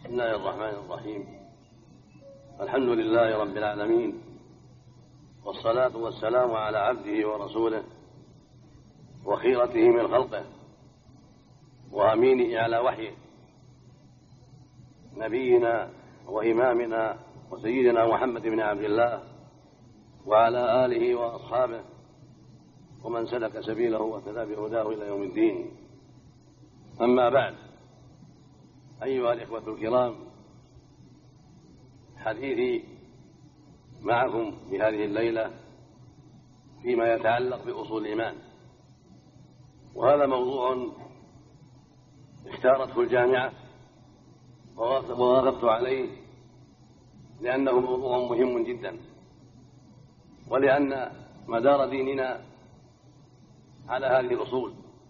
بسم الله الرحمن الرحيم. الحمد لله رب العالمين، والصلاة والسلام على عبده ورسوله وخيرته من خلقه وأمينه على وحيه، نبينا وإمامنا وسيدنا محمد بن عبد الله وعلى آله وأصحابه ومن سلك سبيله واهتدى بهداه إلى يوم الدين. أما بعد، أيها الإخوة الكرام، حديثي معكم في هذه الليلة فيما يتعلق بأصول الإيمان، وهذا موضوع اختارته الجامعة ووافقت عليه لأنه موضوع مهم جدا، ولأن مدار ديننا على هذه الأصول،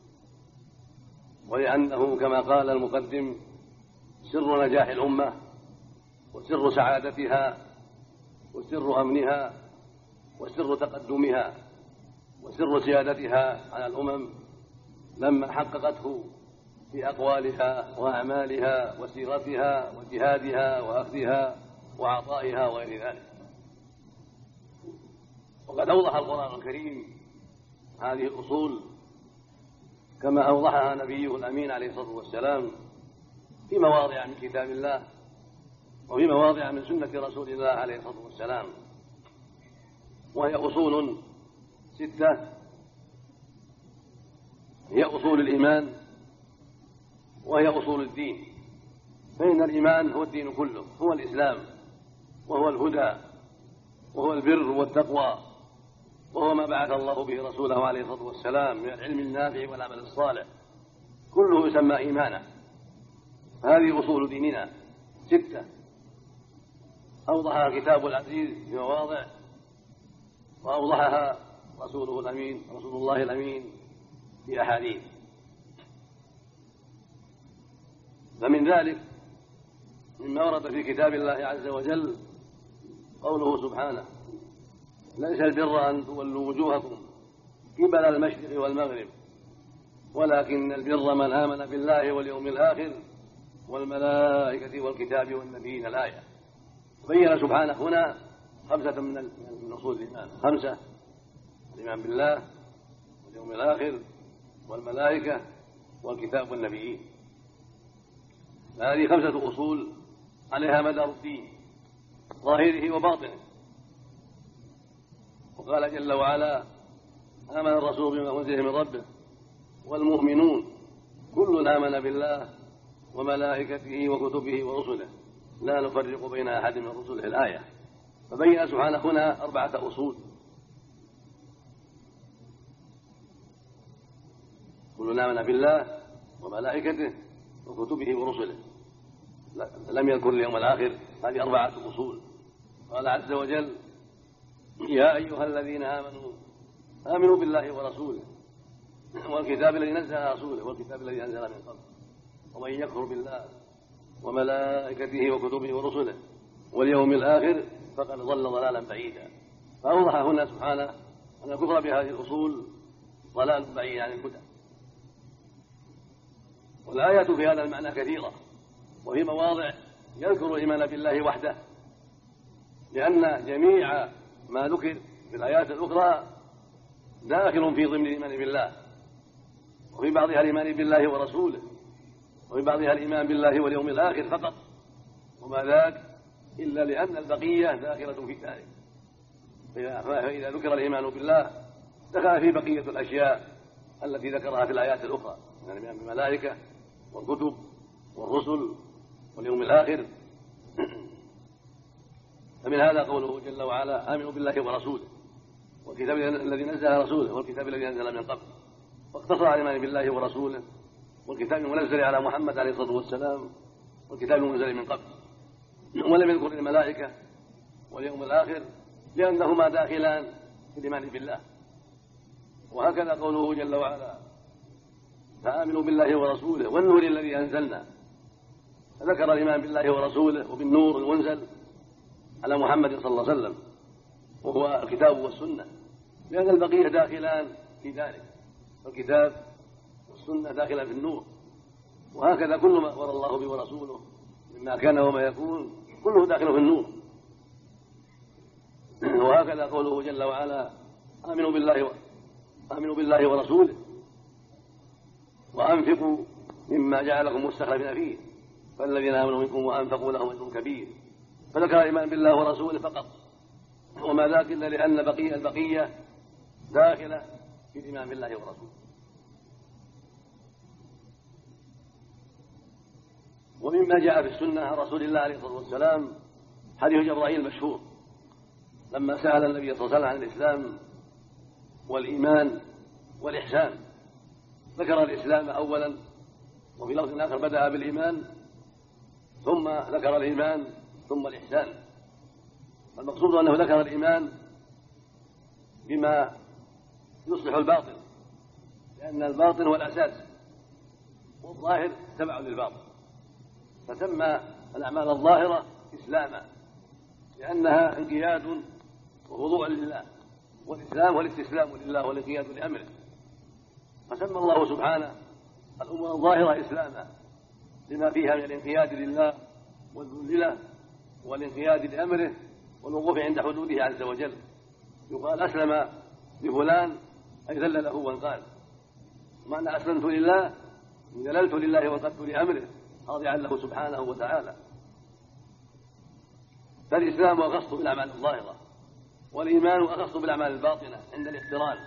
ولأنه كما قال المقدم سر نجاح الأمة وسر سعادتها وسر أمنها وسر تقدمها وسر سيادتها على الأمم لما حققته في أقوالها وأعمالها وسيرتها وجهادها وأخذها وعطائها وغير ذلك. وقد أوضح القرآن الكريم هذه الأصول كما أوضحها نبيه الأمين عليه الصلاة والسلام في مواضع من كتاب الله وفي مواضع من سنة رسول الله عليه الصلاة والسلام، وهي أصول 6 هي أصول الإيمان وهي أصول الدين. فإن الإيمان هو الدين كله، هو الإسلام وهو الهدى وهو البر والتقوى، وهو ما بعث الله به رسوله عليه الصلاة والسلام من العلم النافع والعمل الصالح، كله يسمى إيمانا. هذه أصول ديننا 6 أوضحها الكتاب العزيز في مواضع، وأوضحها رسوله الأمين رسول الله الأمين في أحاديث. فمن ذلك مما ورد في كتاب الله عز وجل قوله سبحانه: ليس البر أن تولوا وجوهكم قبل المشرق والمغرب ولكن البر من آمن بالله واليوم الآخر والملائكة والكتاب والنبيين. الآية بين سبحانه هنا 5 من أصول الإيمان، 5: الإيمان بالله واليوم الآخر والملائكة والكتاب والنبيين. هذه 5 أصول عليها مدار الدين ظاهره وباطنه. وقال جل وعلا: آمن الرسول بما أنزل من ربه والمؤمنون كل آمن بالله وملائكته وكتبه ورسله لا نفرق بين أحد من رسله. الآية فبين سبحانه هنا 4 أصول: كل آمن بالله وملائكته وكتبه ورسله، لم يذكر اليوم الآخر. هذه 4 أصول. قال عز وجل: يا أيها الذين آمنوا آمنوا بالله ورسوله والكتاب الذي نزل على رسوله والكتاب الذي أنزل من قبل ومن يكفر بالله وملائكته وكتبه ورسله واليوم الآخر فقد ضل ضلالا بعيدا. فأوضح هنا سبحانه أن الكفر بهذه الأصول ضلال بعيد عن الهدى. والآيات في هذا المعنى كثيرة، وفي مواضع يذكر الإيمان بالله وحده، لأن جميع ما ذكر في الآيات الأخرى داخل في ضمن الإيمان بالله، وفي بعضها الإيمان بالله ورسوله، وفي بعضها الإيمان بالله واليوم الآخر فقط، وما ذاك إلا لأن البقية داخلة في ذلك. فإذا ذكر الإيمان بالله دخل في بقية الأشياء التي ذكرها في الآيات الأخرى من الإيمان بالملائكة والكتب والرسل واليوم الآخر. فمن هذا قوله جل وعلا: آمنوا بالله ورسوله والكتاب الذي نزل على رسوله والكتاب الذي أنزل من قبل، واقتصر على الإيمان بالله ورسوله والكتاب المنزل على محمد عليه الصلاة والسلام والكتاب المنزل من قبل، ولم يذكر الملائكة واليوم الآخر لأنهما داخلان في الإيمان بالله. وهكذا قوله جل وعلا: فآمنوا بالله ورسوله والنور الذي أنزلنا، فذكر الإيمان بالله ورسوله وبالنور المنزل على محمد صلى الله عليه وسلم وهو الكتاب والسنة، لأن البقية داخلان في ذلك، والكتاب والسنة داخلة في النور. وهكذا كل ما أخبر الله به ورسوله من ما كان وما يكون كله داخل في النور. وهكذا قوله جل وعلا: آمنوا بالله ورسوله وأنفقوا مما جعلكم مستخلفين فيه فالذين آمنوا منكم وأنفقوا لهم أجر كبير. فذكر الإيمان بالله ورسوله فقط، وما ذاك إلا لأن البقية داخلة في الإيمان بالله ورسوله. ومما جاء في السنة عن رسول الله عليه الصلاة والسلام حديث جبرائيل المشهور لما سأل النبي صلى الله عليه وسلم عن الإسلام والإيمان والإحسان، ذكر الإسلام أولا، وفي لفظ آخر بدأ بالإيمان ثم ذكر الإيمان ثم الإحسان. المقصود أنه ذكر الإيمان بما يصلح الباطن، لأن الباطن هو الأساس والظاهر تبع للباطن، فسمى الأعمال الظاهرة إسلاما لأنها انقياد وخضوع لله، والإسلام هو الاستسلام لله والانقياد لأمره، فسمى الله سبحانه الأمور الظاهرة إسلاما لما فيها من الانقياد لله والذل له والانقياد لأمره والوقوف عند حدوده عز وجل. يقال أسلم لفلان أي ذل له وانقاد، معنى أسلمت لله ذللت لله وانقدت لأمره خاضعا له سبحانه وتعالى. فالإسلام أخص بالأعمال الظاهرة، والإيمان أخص بالأعمال الباطنة عند الاقتران.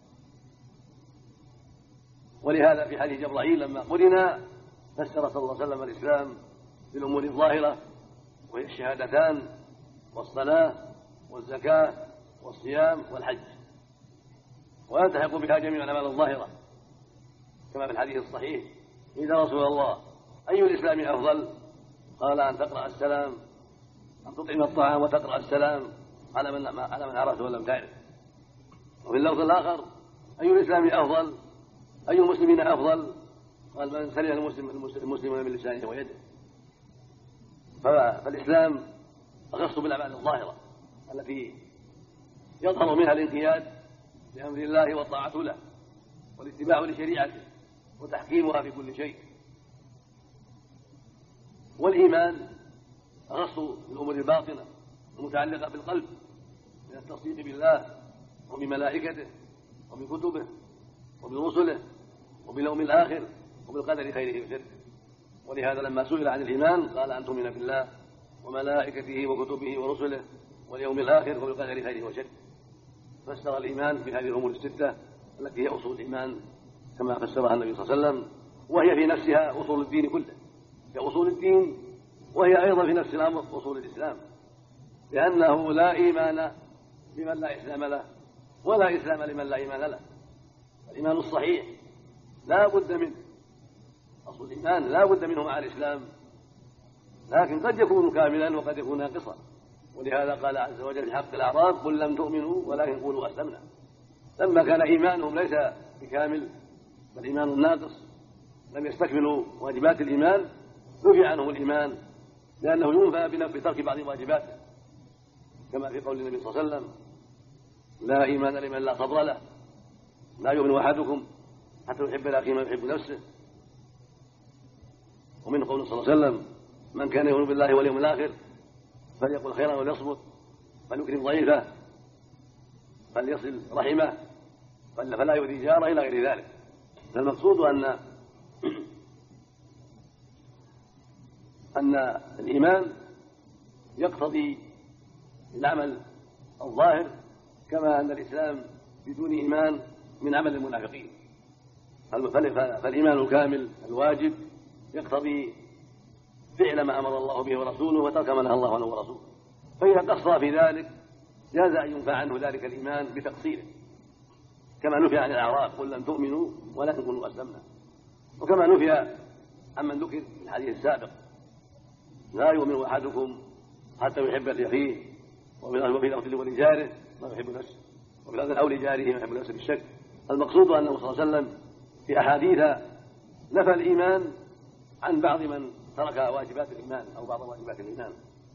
ولهذا في حديث جبرائيل لما قرنا فسر صلى الله عليه وسلم الإسلام بالأمور الظاهرة، وهي الشهادتان والصلاة والزكاة والصيام والحج، ويلتحق بها جميع الأعمال الظاهرة كما في الحديث الصحيح: إذا رسول الله أي الإسلام أفضل؟ قال: أن تقرأ السلام، أن تطعم الطعام وتقرأ السلام على من عرفت ولم تعرف. وفي اللفظ الآخر: أي الإسلام أفضل؟ أي المسلمين أفضل؟ قال: من سلم المسلمون من لسانه ويده. فالإسلام أخص بالأعمال الظاهرة التي يظهر منها الانقياد لأمر الله والطاعة له والاتباع لشريعته وتحكيمها في كل شيء. والإيمان أخص بالأمور الباطنة المتعلقة بالقلب من التصديق بالله وبملائكته وبكتبه وبرسله وباليوم الآخر وبالقدر خيره وشره. ولهذا لما سئل عن الإيمان قال: أن تؤمن بالله وملائكته وكتبه ورسله واليوم الآخر وبالقدر خيره وشره. فسر الإيمان بهذه الأمور الستة التي هي أصول الإيمان كما فسرها النبي صلى الله عليه وسلم، وهي في نفسها أصول الدين كله، هي أصول الدين وهي أيضا في نفس الأمر أصول الإسلام، لأنه لا إيمان لمن لا إسلام له ولا إسلام لمن لا إيمان له. الإيمان الصحيح لا بد منه، أصل الإيمان لا بد منه مع الإسلام، لكن قد يكون كاملا وقد يكون ناقصا. ولهذا قال عز وجل في حق الأعراب: قل لم تؤمنوا ولكن قولوا أسلمنا. لما كان إيمانهم ليس بكامل بل إيمان ناقص لم يستكملوا واجبات الإيمان نفي عنهم الإيمان، لأنه ينفى بترك بعض واجباته، كما في قول النبي صلى الله عليه وسلم: لا إيمان لمن لا صبر له، لا يؤمن أحدكم حتى يحب لأخيه ما يحب نفسه. ومن قول صلى الله عليه وسلم: من كان يؤمن بالله واليوم الآخر فليقل خيرا وليصمت، فليكرم ضيفه، فليصل رحمه، فلا يؤذي جاره إلى غير ذلك. فالمقصود أن الإيمان يقتضي العمل الظاهر، كما أن الإسلام بدون إيمان من عمل المنافقين. فالإيمان الكامل الواجب يقتضي فعل ما أمر الله به ورسوله وترك ما نهى الله عنه ورسوله، فإذا قصر في ذلك جاز أن ينفع عنه ذلك الإيمان بتقصيره، كما نفي عن الأعراب: قل لم تؤمنوا ولكن قولوا أسلمنا. وكما نفي عمن ذكر في الحديث السابق: لا يؤمن أحدكم حتى يحب لأخيه وفي لفظ ولجاره ما يحب نفسه، وفي لفظ أو لجاره ما يحب نفسه بالشك. المقصود أنه صلى الله عليه وسلم في أحاديث نفى الإيمان عن بعض من ترك واجبات الإيمان أو بعض واجبات الإيمان.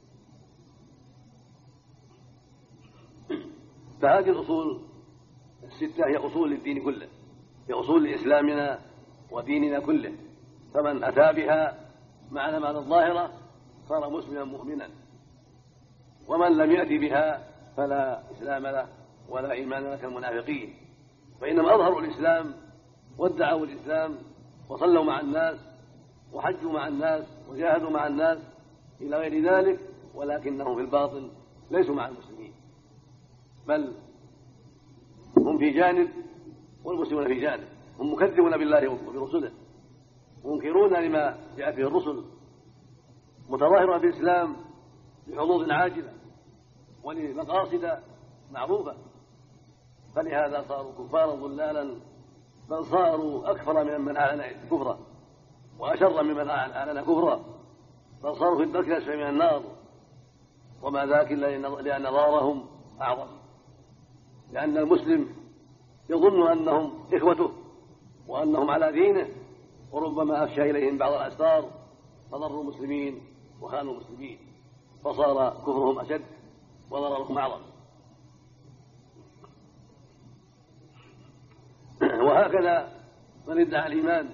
فهذه الأصول الستة هي أصول للدين كله، هي أصول لإسلامنا وديننا كله، فمن أتى بها مع الأعمال الظاهرة صار مسلما مؤمنا، ومن لم يأت بها فلا إسلام له ولا إيمان له كالمنافقين، فإنما أظهروا الإسلام وادعوا الإسلام وصلوا مع الناس وحجوا مع الناس وجاهدوا مع الناس إلى غير ذلك، ولكنهم في الباطن ليسوا مع المسلمين، بل هم في جانب والمسلمون في جانب، هم مكذبون بالله وبرسله، منكرون لما جاء به الرسل، متظاهرون بالإسلام لحظوظ عاجلة ولمقاصد معروفة، فلهذا صاروا كفارا ضلالا، بل صاروا أكثر ممن أعلن كفرا وأشر ممن أعلن كفرا، بل صاروا في الدرك الأسفل من النار، وما ذاك إلا لأن ضررهم أعظم، لأن المسلم يظن أنهم إخوته وأنهم على دينه، وربما أفشى إليهم بعض الأسرار فضروا المسلمين وخانوا المسلمين، فصار كفرهم أشد وضررهم أعظم. وهكذا من ادعى الإيمان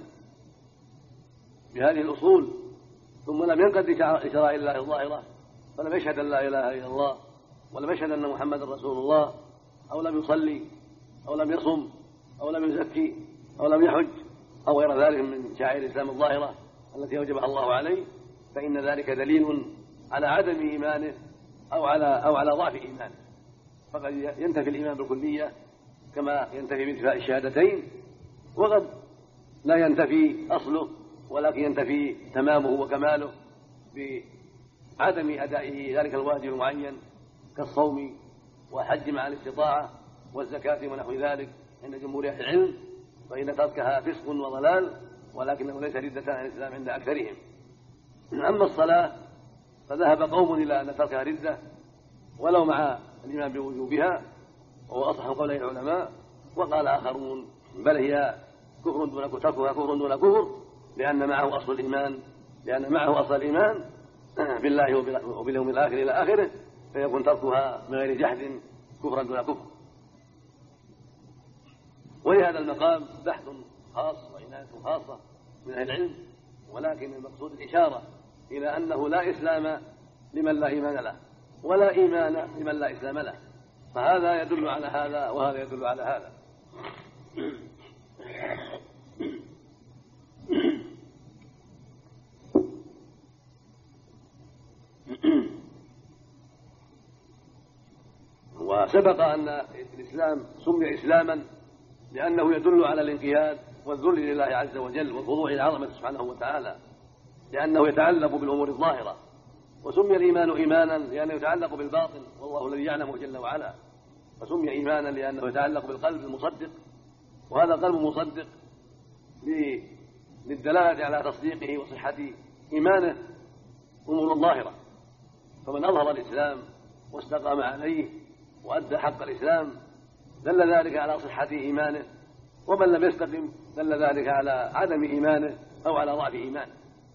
بهذه الأصول ثم لم ينقض لشرائع الله الظاهرة، فلم يشهد أن لا إله إلا الله، ولم يشهد أن محمد رسول الله، أو لم يصلي، أو لم يصم، أو لم يزكي، أو لم يحج، أو غير ذلك من شعائر الإسلام الظاهرة التي أوجبها الله عليه، فإن ذلك دليل على عدم إيمانه أو على ضعف إيمانه، فقد ينتفي الإيمان بالكلية كما ينتفي بانتفاء الشهادتين، وقد لا ينتفي أصله ولكن ينتفي تمامه وكماله بعدم أدائه ذلك الواجب المعين كالصوم والحج مع الاستطاعة والزكاة ونحو ذلك عند جمهور أهل العلم، فإن تركها فسق وضلال، ولكنه ليس ردة عن الإسلام عند أكثرهم. أما الصلاة فذهب قوم إلى أن تركها ردة ولو مع الإيمان بوجوبها، وهو أصح قولي العلماء، وقال آخرون بل هي كفر دون كفر، تركها كفر دون كفر، لأن معه أصل الإيمان بالله وباليوم الآخر إلى آخره، فيكون تركها من غير جحد كفرا دون كفر. ولهذا المقام بحث خاص وعناية خاصة من أهل العلم، ولكن المقصود الإشارة إلى أنه لا إسلام لمن لا إيمان له، ولا إيمان لمن لا إسلام له، فهذا يدل على هذا وهذا يدل على هذا. وسبق أن الإسلام سمي إسلاما لأنه يدل على الانقياد والذل لله عز وجل والخضوع لعظمته سبحانه وتعالى، لأنه يتعلق بالأمور الظاهرة، وسمي الإيمان إيمانا لأنه يتعلق بالباطن والله الذي يعلمه جل وعلا، فسمي إيمانا لأنه يتعلق بالقلب المصدق، وهذا القلب المصدق للدلالة على تصديقه وصحة إيمانه أمور ظاهرة، فمن أظهر الإسلام واستقام عليه وأدى حق الإسلام دل ذلك على صحة إيمانه، ومن لم يستقم دل ذلك على عدم إيمانه أو على ضعف إيمانه.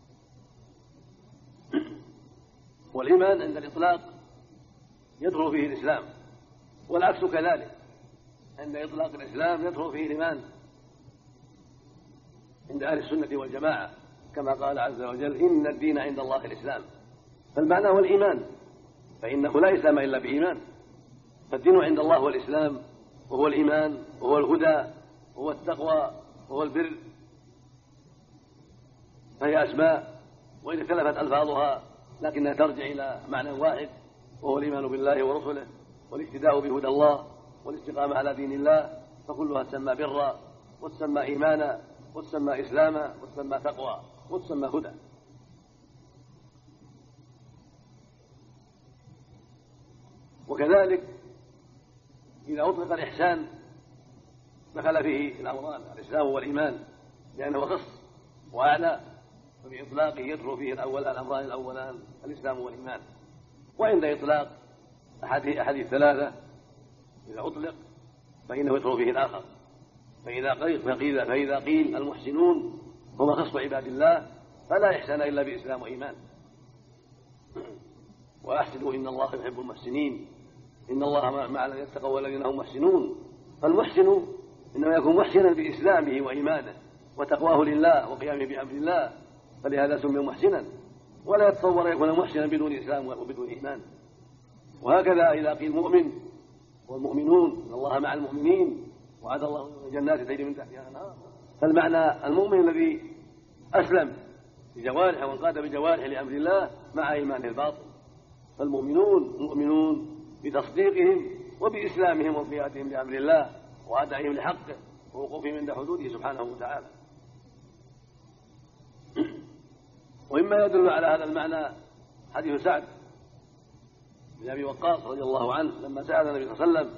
والإيمان عند الإطلاق يدخل فيه الإسلام، والعكس كذلك، عند إطلاق الإسلام يدخل فيه الإيمان عند أهل السنة والجماعة، كما قال عز وجل إن الدين عند الله الإسلام، فالمعنى هو الإيمان، فإنه لا إسلام إلا بإيمان، فالدين عند الله هو الإسلام، وهو الإيمان، وهو الهدى، وهو التقوى، وهو البر، فهي أسماء وإن اختلفت ألفاظها لكنها ترجع إلى معنى واحد، وهو الإيمان بالله ورسله والاقتداء بهدى الله والاستقامة على دين الله، فكلها تسمى برا وتسمى إيمانا وتسمى إسلاما وتسمى تقوى وتسمى هدى. وكذلك إذا أطلق الإحسان دخل فيه الأمران الإسلام والإيمان، لأنه خص وأعلى، فبإطلاقه يدخل فيه الأمران الأولان الإسلام والإيمان. وعند إطلاق أحد الثلاثة إذا أطلق فإنه يدخل فيه الآخر، فإذا قيل المحسنون هم خص عباد الله فلا إحسان إلا بإسلام وإيمان. وأحسنوا إن الله يحب المحسنين إن الله مع الذين اتقوا والذين هم محسنون، فالمحسن إنما يكون محسنا بإسلامه وإيمانه وتقواه لله وقيامه بأمر الله، فلهذا سمي محسنا. ولا يتصور يكون محسنا بدون إسلام وبدون إيمان. وهكذا إذا قيل مؤمن والمؤمنون إن الله مع المؤمنين وعد الله جنات تجري من تحتها الأنهار، فالمعنى المؤمن الذي أسلم بجوارحه وانقاد بجوارحه لأمر الله مع إيمانه الباطن. فالمؤمنون مؤمنون بتصديقهم وبإسلامهم وانقيادهم لأمر الله وأدائهم لحقه ووقوفهم عند حدوده سبحانه وتعالى. ومما يدل على هذا المعنى حديث سعد بن أبي وقاص رضي الله عنه لما سأل النبي صلى الله عليه وسلم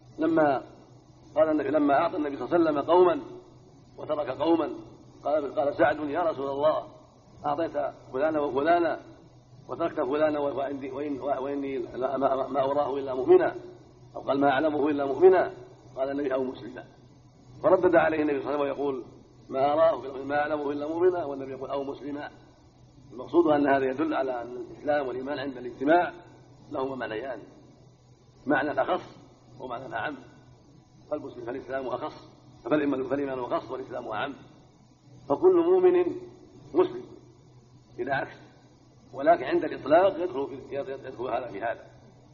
لما أعطى النبي صلى الله عليه وسلم قوما وترك قوما، قال سعد يا رسول الله أعطيت فلانا وفلانا وتركت فلانا وإني ما أراه إلا مؤمنا، أو قال ما أعلمه إلا مؤمنا، قال النبي أو مسلما. فردد عليه النبي صلى الله عليه وسلم ويقول ما أعلمه إلا مؤمنا، والنبي يقول أو مسلما. المقصود أن هذا يدل على أن الإسلام والإيمان عند الاجتماع لهما معنيان، معنى أخص ومعنى أعم. فالإسلام أخص، فالإيمان أخص والإسلام أعم. فكل مؤمن مسلم بلا عكس، ولكن عند الإطلاق يدخل هذا في هذا.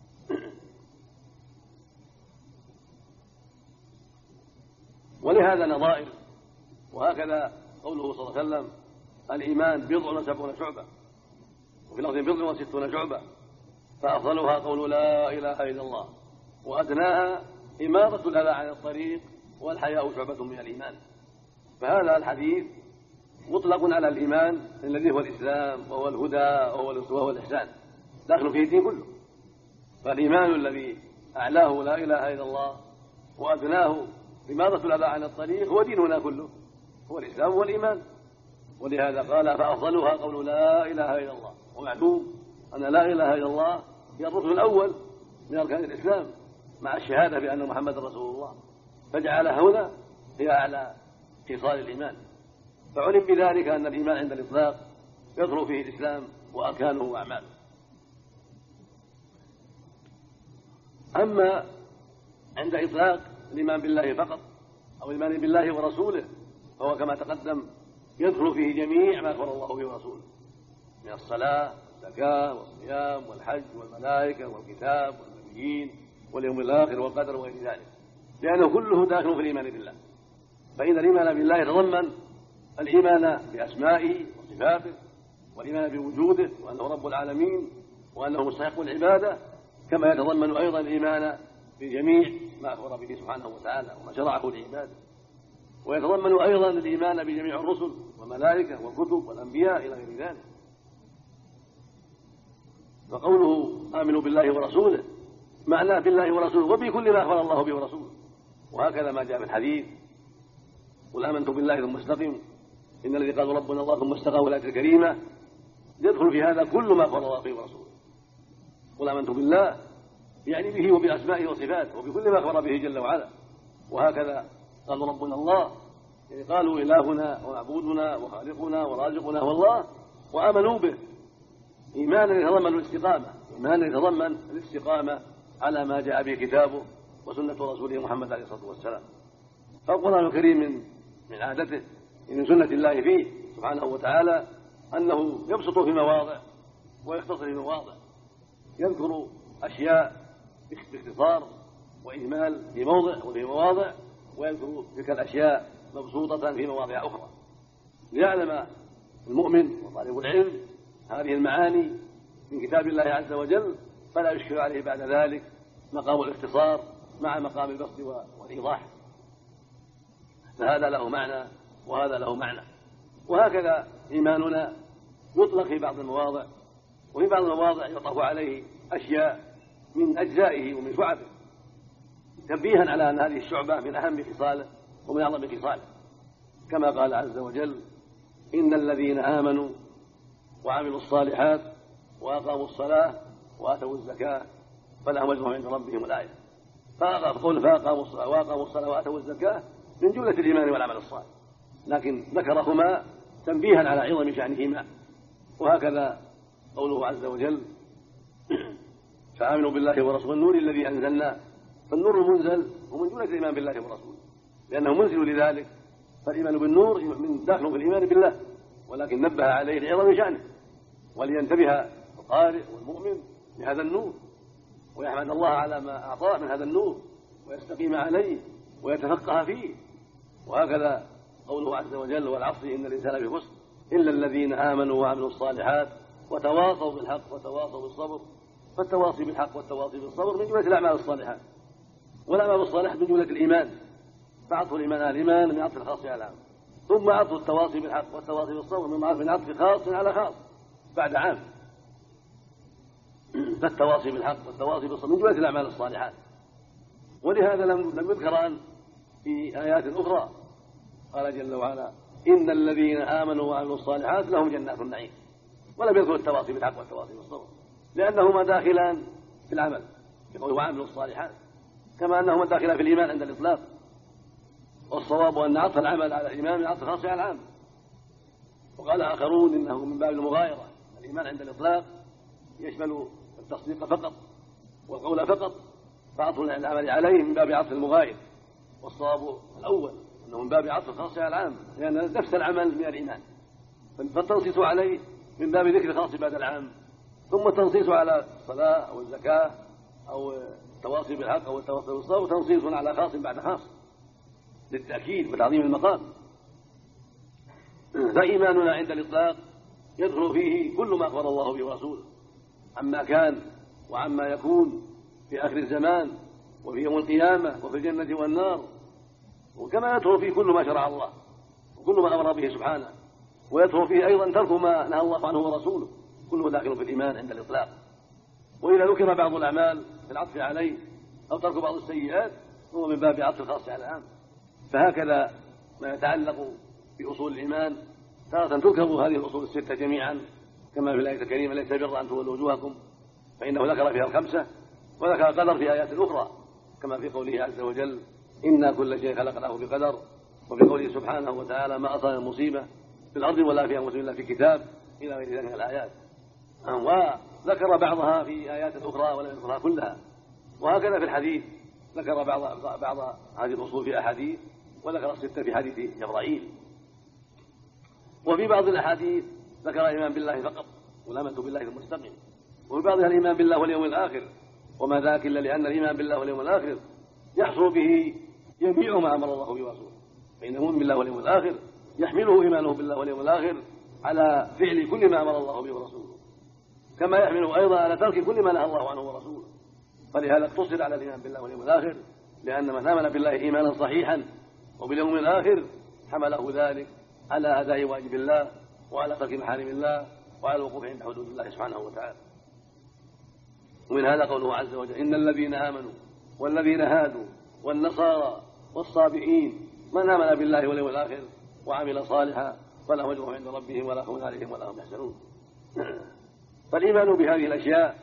ولهذا نظائر. وهكذا قوله صلى الله عليه وسلم الإيمان 70 شعبة، وفي لفظ 60 شعبة، فأفضلها قول لا إله إلا الله، وأدناها إماطة الأذى عن الطريق، والحياء شعبة من الإيمان. فهذا الحديث مطلق على الإيمان الذي هو الإسلام وهو الهدى وهو الإحسان، داخل فيه الدين كله. فالإيمان الذي أعلاه لا إله إلا الله وأدناه إماطة الأذى عن الطريق هو ديننا كله، هو الإسلام والإيمان. ولهذا قال فأفضلها قول لا إله إلا الله. ومعلوم أن لا إله إلا الله هي الركن الأول من أركان الإسلام مع الشهادة بأن محمد رسول الله، فجعلها هنا هي أعلى خصال الإيمان. فعلم بذلك أن الإيمان عند الإطلاق يدخل فيه الإسلام وأركانه وأعماله. أما عند إطلاق الإيمان بالله فقط أو الإيمان بالله ورسوله فهو كما تقدم يدخل فيه جميع ما أخبر الله به ورسوله من الصلاة والزكاة والصيام والحج والملائكة والكتاب والنبيين واليوم الآخر والقدر وغير ذلك، لأنه كله داخل في الإيمان بالله. فإن الإيمان بالله يتضمن الإيمان بأسمائه وصفاته، والإيمان بوجوده وأنه رب العالمين وأنه مستحق العبادة، كما يتضمن أيضا الإيمان بجميع ما أخبر به سبحانه وتعالى وما شرعه لعباده. ويتضمن أيضا الإيمان بجميع الرسل والملائكة والكتب والأنبياء إلى غير ذلك. فقوله آمنوا بالله ورسوله معناه بالله ورسوله وبكل ما أخبر الله به ورسوله. وهكذا ما جاء في الحديث قل آمنت بالله ثم استقم إن الذي قالوا ربنا الله ثم استقاموا الآية الكريمة يدخل في هذا كل ما أخبر الله به ورسوله. قل آمنت بالله يعني به وبأسمائه وصفاته وبكل ما أخبر به جل وعلا. وهكذا قالوا ربنا الله يعني قالوا إلهنا ومعبودنا وخالقنا ورازقنا هو الله، وآمنوا به إيمانا يتضمن الاستقامة، إيمانا يتضمن الاستقامة على ما جاء به كتابه وسنة رسوله محمد عليه الصلاة والسلام. فالقرآن الكريم من عادته من سنة الله فيه سبحانه وتعالى أنه يبسط في مواضع ويختصر في مواضع، يذكر أشياء باختصار وإجمال في موضع وفي مواضع، ويذكر تلك الأشياء مبسوطة في مواضع أخرى، ليعلم المؤمن وطالب العلم هذه المعاني من كتاب الله عز وجل، فلا يشكل عليه بعد ذلك مقام الاختصار مع مقام البسط والإيضاح. فهذا له معنى وهذا له معنى. وهكذا إيماننا يطلق في بعض المواضع، وفي بعض المواضع يطلق عليه أشياء من أجزائه ومن شعبه، تنبيها على أن هذه الشعبة من أهم خصاله ومن أعظم خصاله، كما قال عز وجل إن الذين آمنوا وعملوا الصالحات وأقاموا الصلاة وآتوا الزكاة فلهم أجرهم عند ربهم الآية. فقول وأقاموا الصلاة وآتوا الزكاة من جملة الإيمان والعمل الصالح، لكن ذكرهما تنبيها على عظم شأنهما. وهكذا قوله عز وجل فآمنوا بالله ورسوله النور الذي أنزلنا، فالنور المنزل هو من جملة الإيمان بالله ورسوله لأنه منزل لذلك. فالإيمان بالنور من داخل في الإيمان بالله، ولكن نبه عليه لعظم شأنه ولينتبه القارئ والمؤمن لهذا النور، ويحمد الله على ما أعطاه من هذا النور، ويستقيم عليه ويتفقه فيه. وهكذا قوله عز وجل: والعصر إن الإنسان لفي خسر إلا الذين آمنوا وعملوا الصالحات وتواصوا بالحق وتواصوا بالصبر. فالتواصي بالحق والتواصي بالصبر من جملة الأعمال الصالحات، والأعمال الصالحة من جملة الإيمان، فعطف الإيمان على الإيمان من عطف الخاص على العام، ثم عطف التواصي بالحق والتواصي بالصبر من عطف خاص على خاص بعد عام. فالتواصي بالحق والتواصي بالصبر من جملة الأعمال الصالحات. ولهذا لم يذكران في آيات أخرى. قال جل وعلا: إن الذين آمنوا وعملوا الصالحات لهم جنات النعيم. ولم يذكر التواصي بالحق والتواصي بالصبر لأنهما داخلان في العمل بقوله وعملوا الصالحات، كما أنهما داخلان في الإيمان عند الإطلاق. والصواب أن عطف العمل على الإيمان من عطف خاص على العام. وقال آخرون إنه من باب المغايرة، الإيمان عند الإطلاق يشمل التصديق فقط والقول فقط، فعطف العمل عليه من باب عطف المغاير. والصواب الأول أنه من باب عطف خاص على العام، لأن نفس العمل من الإيمان، فالتنصيص عليه من باب ذكر الخاص بعد العام، ثم التنصيص على الصلاة أو الزكاة أو التواصي بالحق أو التواصي بالصبر تنصيص على خاص بعد خاص للتأكيد وتعظيم المقام. فإيماننا عند الإطلاق يدخل فيه كل ما أخبر الله به ورسوله عما كان وعما يكون في آخر الزمان وفي يوم القيامة وفي الجنة والنار، وكما يدخل فيه كل ما شرع الله وكل ما أمر به سبحانه، ويدخل فيه أيضا ترك ما نهى الله عنه ورسوله، كله داخل في الإيمان عند الإطلاق. وإذا ذكر بعض الأعمال في العطف عليه أو ترك بعض السيئات هو من باب عطف الخاص على العام. فهكذا ما يتعلق بأصول الإيمان تارة تذكر هذه الأصول الستة جميعا كما في الآية الكريمة: ليس بر أن تولوا وجوهكم، فإنه ذكر فيها الخمسة، وذكر القدر في آيات أخرى كما في قوله عز وجل: إنا كل شيء خلقناه بقدر، وفي قوله سبحانه وتعالى: ما أصاب المصيبة في الأرض ولا في أنفسهم إلا في كتاب، إلى غير ذلك من الآيات. وذكر بعضها في آيات أخرى ولم يذكرها كلها. وهكذا في الحديث ذكر بعض هذه الأصول في أحاديث، وذكر الستة في حديث جبرائيل. وفي بعض الأحاديث ذكر الإيمان بالله فقط والآمنت بالله المستقيم، وفي بعضها الإيمان بالله واليوم الآخر، وما ذاك إلا لأن الإيمان بالله واليوم الآخر يحصل به جميع ما أمر الله به ورسوله، فإن المؤمن بالله واليوم الآخر يحمله إيمانه بالله واليوم الآخر على فعل كل ما أمر الله به ورسوله، كما يحمله أيضا على ترك كل ما نهى الله عنه ورسوله. فلهذا اقتصر على الإيمان بالله واليوم الآخر، لأن من آمن بالله إيمانا صحيحا وباليوم الآخر حمله ذلك على أداء واجب الله وعلى ترك محارم الله وعلى الوقوف عند حدود الله سبحانه وتعالى. ومن هذا قوله عز وجل: إن الذين آمنوا والذين هادوا والنصارى والصابئين من آمن بالله واليوم الآخر وعمل صالحا فلهم أجرهم عند ربهم ولا خوف عليهم ولا هم يحزنون. فالإيمان بهذه الأشياء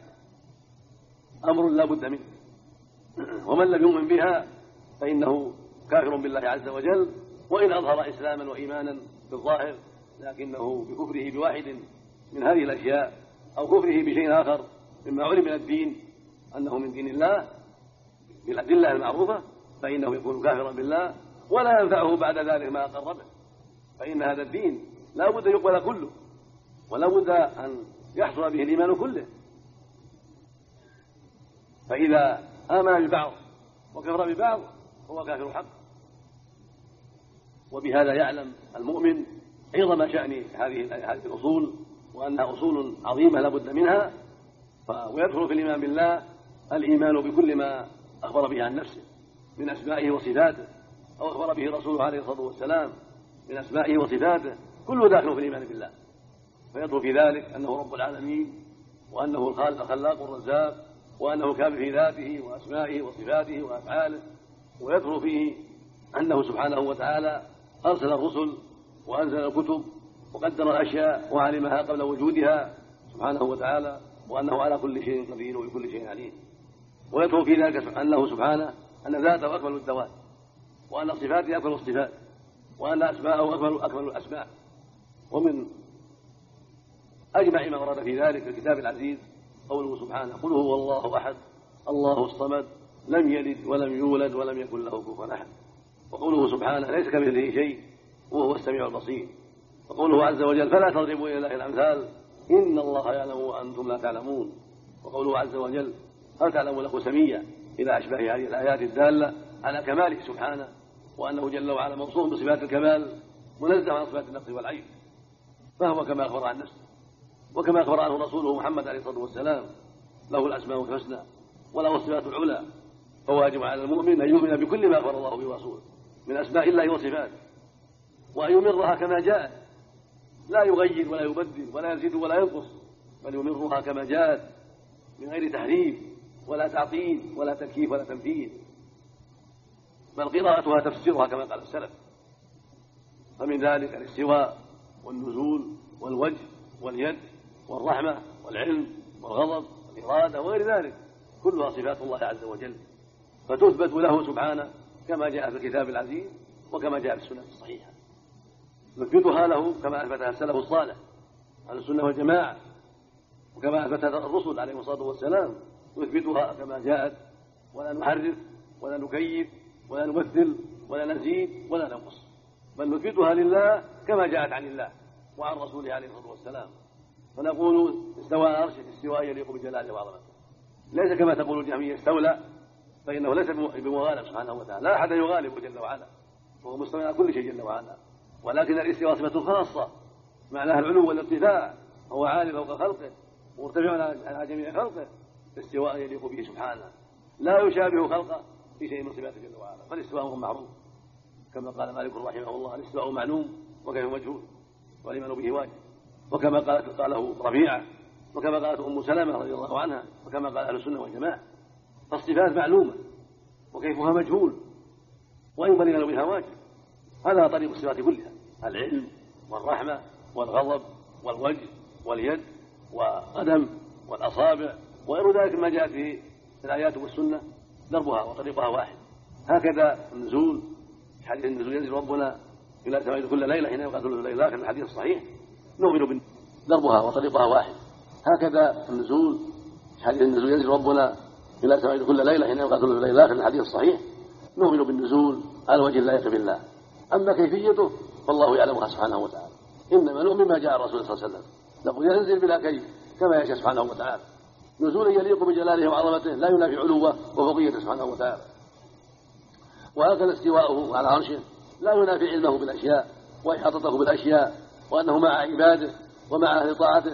أمر لا بد منه، ومن لم يؤمن بها فإنه كافر بالله عز وجل، وإن أظهر إسلاما وإيمانا بالظاهر، لكنه بكفره بواحد من هذه الأشياء أو كفره بشيء آخر مما علم من الدين أنه من دين الله بالأدلة المعروفة، فإنه يكون كافرا بالله، ولا ينفعه بعد ذلك ما أقر به، فإن هذا الدين لا بد يقبل كله، ولا بد أن يحصل به الإيمان كله. فإذا آمن ببعض وكفر ببعض هو كافر حق. وبهذا يعلم المؤمن عظم شأن هذه الأصول، وأنها أصول عظيمة لا بد منها. ويدخل في الإيمان بالله الإيمان بكل ما أخبر به عن نفسه من أسمائه وصفاته، أو أخبر به رسوله عليه الصلاة والسلام من أسمائه وصفاته، كله داخل في الإيمان بالله. فيدخل في ذلك أنه رب العالمين، وأنه الخلاق الرزاق، وأنه كامل في ذاته وأسمائه وصفاته وأفعاله. ويدخل فيه أنه سبحانه وتعالى أرسل الرسل وأنزل الكتب وقدر الأشياء وعلمها قبل وجودها سبحانه وتعالى، وأنه على كل شيء قدير وبكل شيء عليم. ويدخل في ذلك أنه سبحانه أن ذاته أكمل الذوات، وأن صفاته أكمل الصفات، وأن أسماءه أكمل الأسماء. ومن أجمع ما ورد في ذلك في الكتاب العزيز قوله سبحانه: قل هو الله أحد الله الصمد لم يلد ولم يولد ولم يكن له كفوا أحد. وقوله سبحانه: ليس كمثله شيء وهو السميع البصير. وقوله عز وجل: فلا تضربوا لله الأمثال إن الله يعلم وأنتم لا تعلمون. وقوله عز وجل هل تعلم له سميا إلى أشباه هذه الآيات الدالة على كماله سبحانه، وأنه جل وعلا موصوف بصفات الكمال منزه عن صفات النقص والعيب، فهو كما أخبر عن نفسه وكما أخبر عنه رسوله محمد عليه الصلاة والسلام له الأسماء الحسنى وله الصفات العلى. فواجب على المؤمن أن يؤمن بكل ما أخبر الله به ورسوله من أسماء الله وصفاته، وأن يمرها كما جاءت، لا يغير ولا يبدل ولا يزيد ولا ينقص، بل يمرها كما جاءت من غير تحريف ولا تعطيل ولا تكييف ولا تمثيل، بل قراءتها تفسيرها كما قال السلف. فمن ذلك الاستواء والنزول والوجه واليد والرحمة والعلم والغضب والإرادة وغير ذلك، كلها صفات الله عز وجل، فتثبت له سبحانه كما جاء في الكتاب العزيز وكما جاء في السنة الصحيحة، نثبتها له كما أثبتها السلف الصالح عن السنة والجماعة، وكما أثبتها الرسل عليهم الصلاة والسلام، نثبتها كما جاءت، ولا نحرف ولا نكيف ولا نمثل ولا نزيد ولا ننقص، بل نثبتها لله كما جاءت عن الله وعن رسوله عليه الصلاة والسلام. فنقول استوى على عرشه استواء يليق بجلاله وعظمته، ليس كما تقول الجهمية استولى، فإنه ليس بمغالب سبحانه وتعالى، لا أحد يغالب جل وعلا، وهو مستوى على كل شيء جل وعلا، ولكن الاستواء صفة خاصة معناها العلو والارتفاع، هو عالي فوق خلقه ومرتفع على جميع خلقه، استواء يليق به سبحانه لا يشابه خلقه في شيء من صفاته جل وعلا، فالاستواء معروف كما قال مالك رحمه الله الاستواء معلوم وكيف مجهول والإيمان به واجب، وكما قاله ربيعة، وكما قالت أم سلمة رضي الله عنها، وكما قال أهل السنة والجماعة. فالصفات معلومة وكيفها مجهول وينبغي الإيمان بها واجب. هذا طريق الصفات كلها، العلم والرحمة والغضب والوجه واليد والقدم والأصابع وغير ذلك ما جاء في الآيات والسنة، دربها وطريقها واحد. هكذا النزول، في حديث النزول ينزل ربنا إلى السماء كل ليلة حين يبقى ثلث الليل الآخر، الحديث الصحيح نؤمن دربها وطريقها واحد. هكذا النزول، في حديث النزول ينزل ربنا إلى السماء كل ليلة حين يبقى ثلث الليل الآخر، الحديث الصحيح نؤمن بالنزول على وجه اللائق بالله. أما كيفيته فالله يعلمها سبحانه وتعالى، إنما نؤمن ما جاء الرسول صلى الله عليه وسلم، نقول ينزل بلا كيف كما يشاء سبحانه وتعالى، نزولا يليق بجلاله وعظمته لا ينافي علوه وفوقيته سبحانه وتعالى. وهكذا استواءه على عرشه لا ينافي علمه بالأشياء وإحاطته بالأشياء، وأنه مع عباده ومع أهل طاعته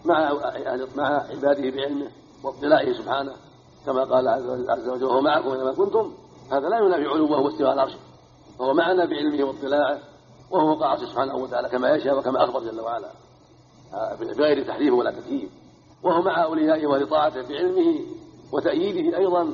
مع عباده بعلمه واطلاعه سبحانه، كما قال عز وجل وهو معكم أينما كنتم. هذا لا ينافي علوه واستواء على عرشه، فهو معنا بعلمه واطلاعه، وهو فوق عرشه سبحانه وتعالى كما يشاء وكما أخبر جل وعلا بغير تحريف ولا تكييف، وهو مع أوليائه ولطاعته بعلمه وتأييده أيضا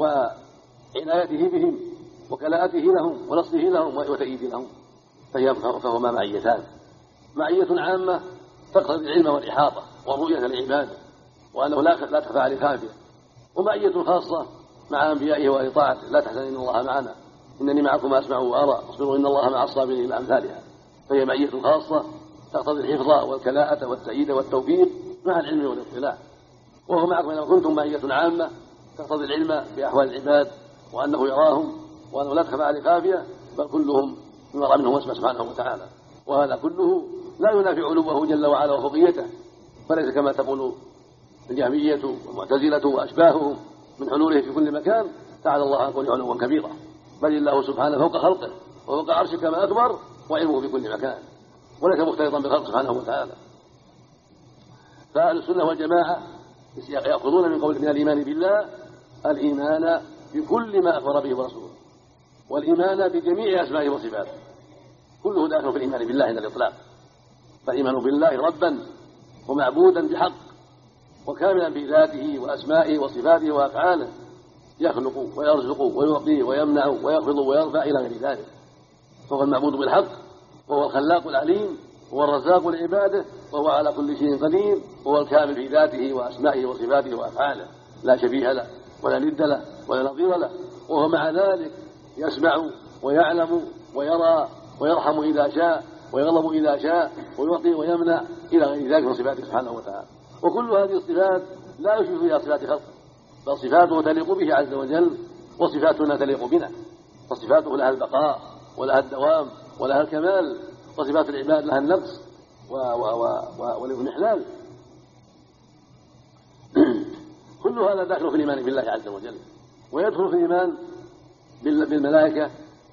وعنايته بهم وكلاءته لهم ونصره لهم وتأييده لهم، فهما معيتان، معية عامة تقتضي العلم والإحاطة والرؤية للعباد وأنه لا تخفى عليه خافية، ومعية خاصة مع أنبيائه ولطاعته لا تحزن إن الله معنا إنني معكم أسمع وأرى اصبروا إن الله مع الصابرين إلى أمثالها. فهي معية خاصة تقتضي الحفظ والكلاءة والتأييد والتوفيق مع العلم والاطلاع، وهو معكم إنما كنتم معية عامة تقتضي العلم بأحوال العباد وأنه يراهم وأنه لا تخفى عليه خافية، بل كلهم يرى منهم اسمه سبحانه وتعالى. وهذا كله لا ينافي علوه جل وعلا وفوقيته، فليس كما تقول الجهمية والمعتزلة وأشباههم من حلوله في كل مكان، تعالى الله عن قوله علوا كبيرا، بل الله سبحانه فوق خلقه وفوق عرشه كما أكبر، وعلمه في كل مكان وليس مختلطا بالخلق سبحانه وتعالى. فأهل السنة والجماعة يأخذون من قول من الإيمان بالله الإيمان بكل ما أخبر به رسوله، والإيمان بجميع أسمائه وصفاته، كله داخل في الإيمان بالله عند الإطلاق. فالإيمان بالله ربا ومعبودا بحق وكاملا في ذاته وأسمائه وصفاته وأفعاله، يخلق ويرزق ويعطي ويمنع ويخفض ويرفع إلى غير ذلك، فهو المعبود بالحق، وهو الخلاق العليم، وهو الرزاق لعباده، وهو على كل شيء قدير، وهو الكامل في ذاته وأسمائه وصفاته وأفعاله، لا شبيه له ولا ند له ولا نظير له. وهو مع ذلك يسمع ويعلم ويرى ويرحم إذا شاء ويغضب إذا شاء ويعطي ويمنع إلى غير ذلك من صفاته سبحانه وتعالى. وكل هذه الصفات لا يشبه فيها صفات خلقه، بل صفاته تليق به عز وجل وصفاتنا تليق بنا، فصفاته لها البقاء ولها الدوام ولها الكمال، وصفات العباد لها النقص والاضمحلال، كل هذا داخل في الإيمان بالله عز وجل. ويدخل في الإيمان بالملائكة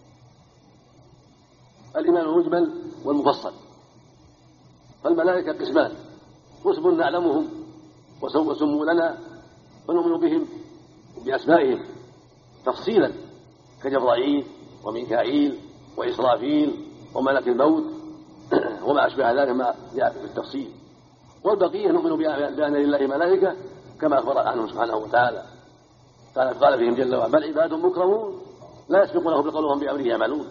الإيمان المجمل والمفصل. فالملائكة قسمان: قسم نعلمهم وسموا لنا فنؤمن بهم بأسمائهم تفصيلا كجبرائيل وميكائيل وإسرافيل وملك الموت وما أشبه ذلك ما جاء في التفصيل. والبقية نؤمن بأن لله ملائكة كما أخبر عنهم سبحانه وتعالى. قال فيهم جل وعلا: بل عباد مكرمون لا يسبقونه بالقول وهم بأمره يعملون.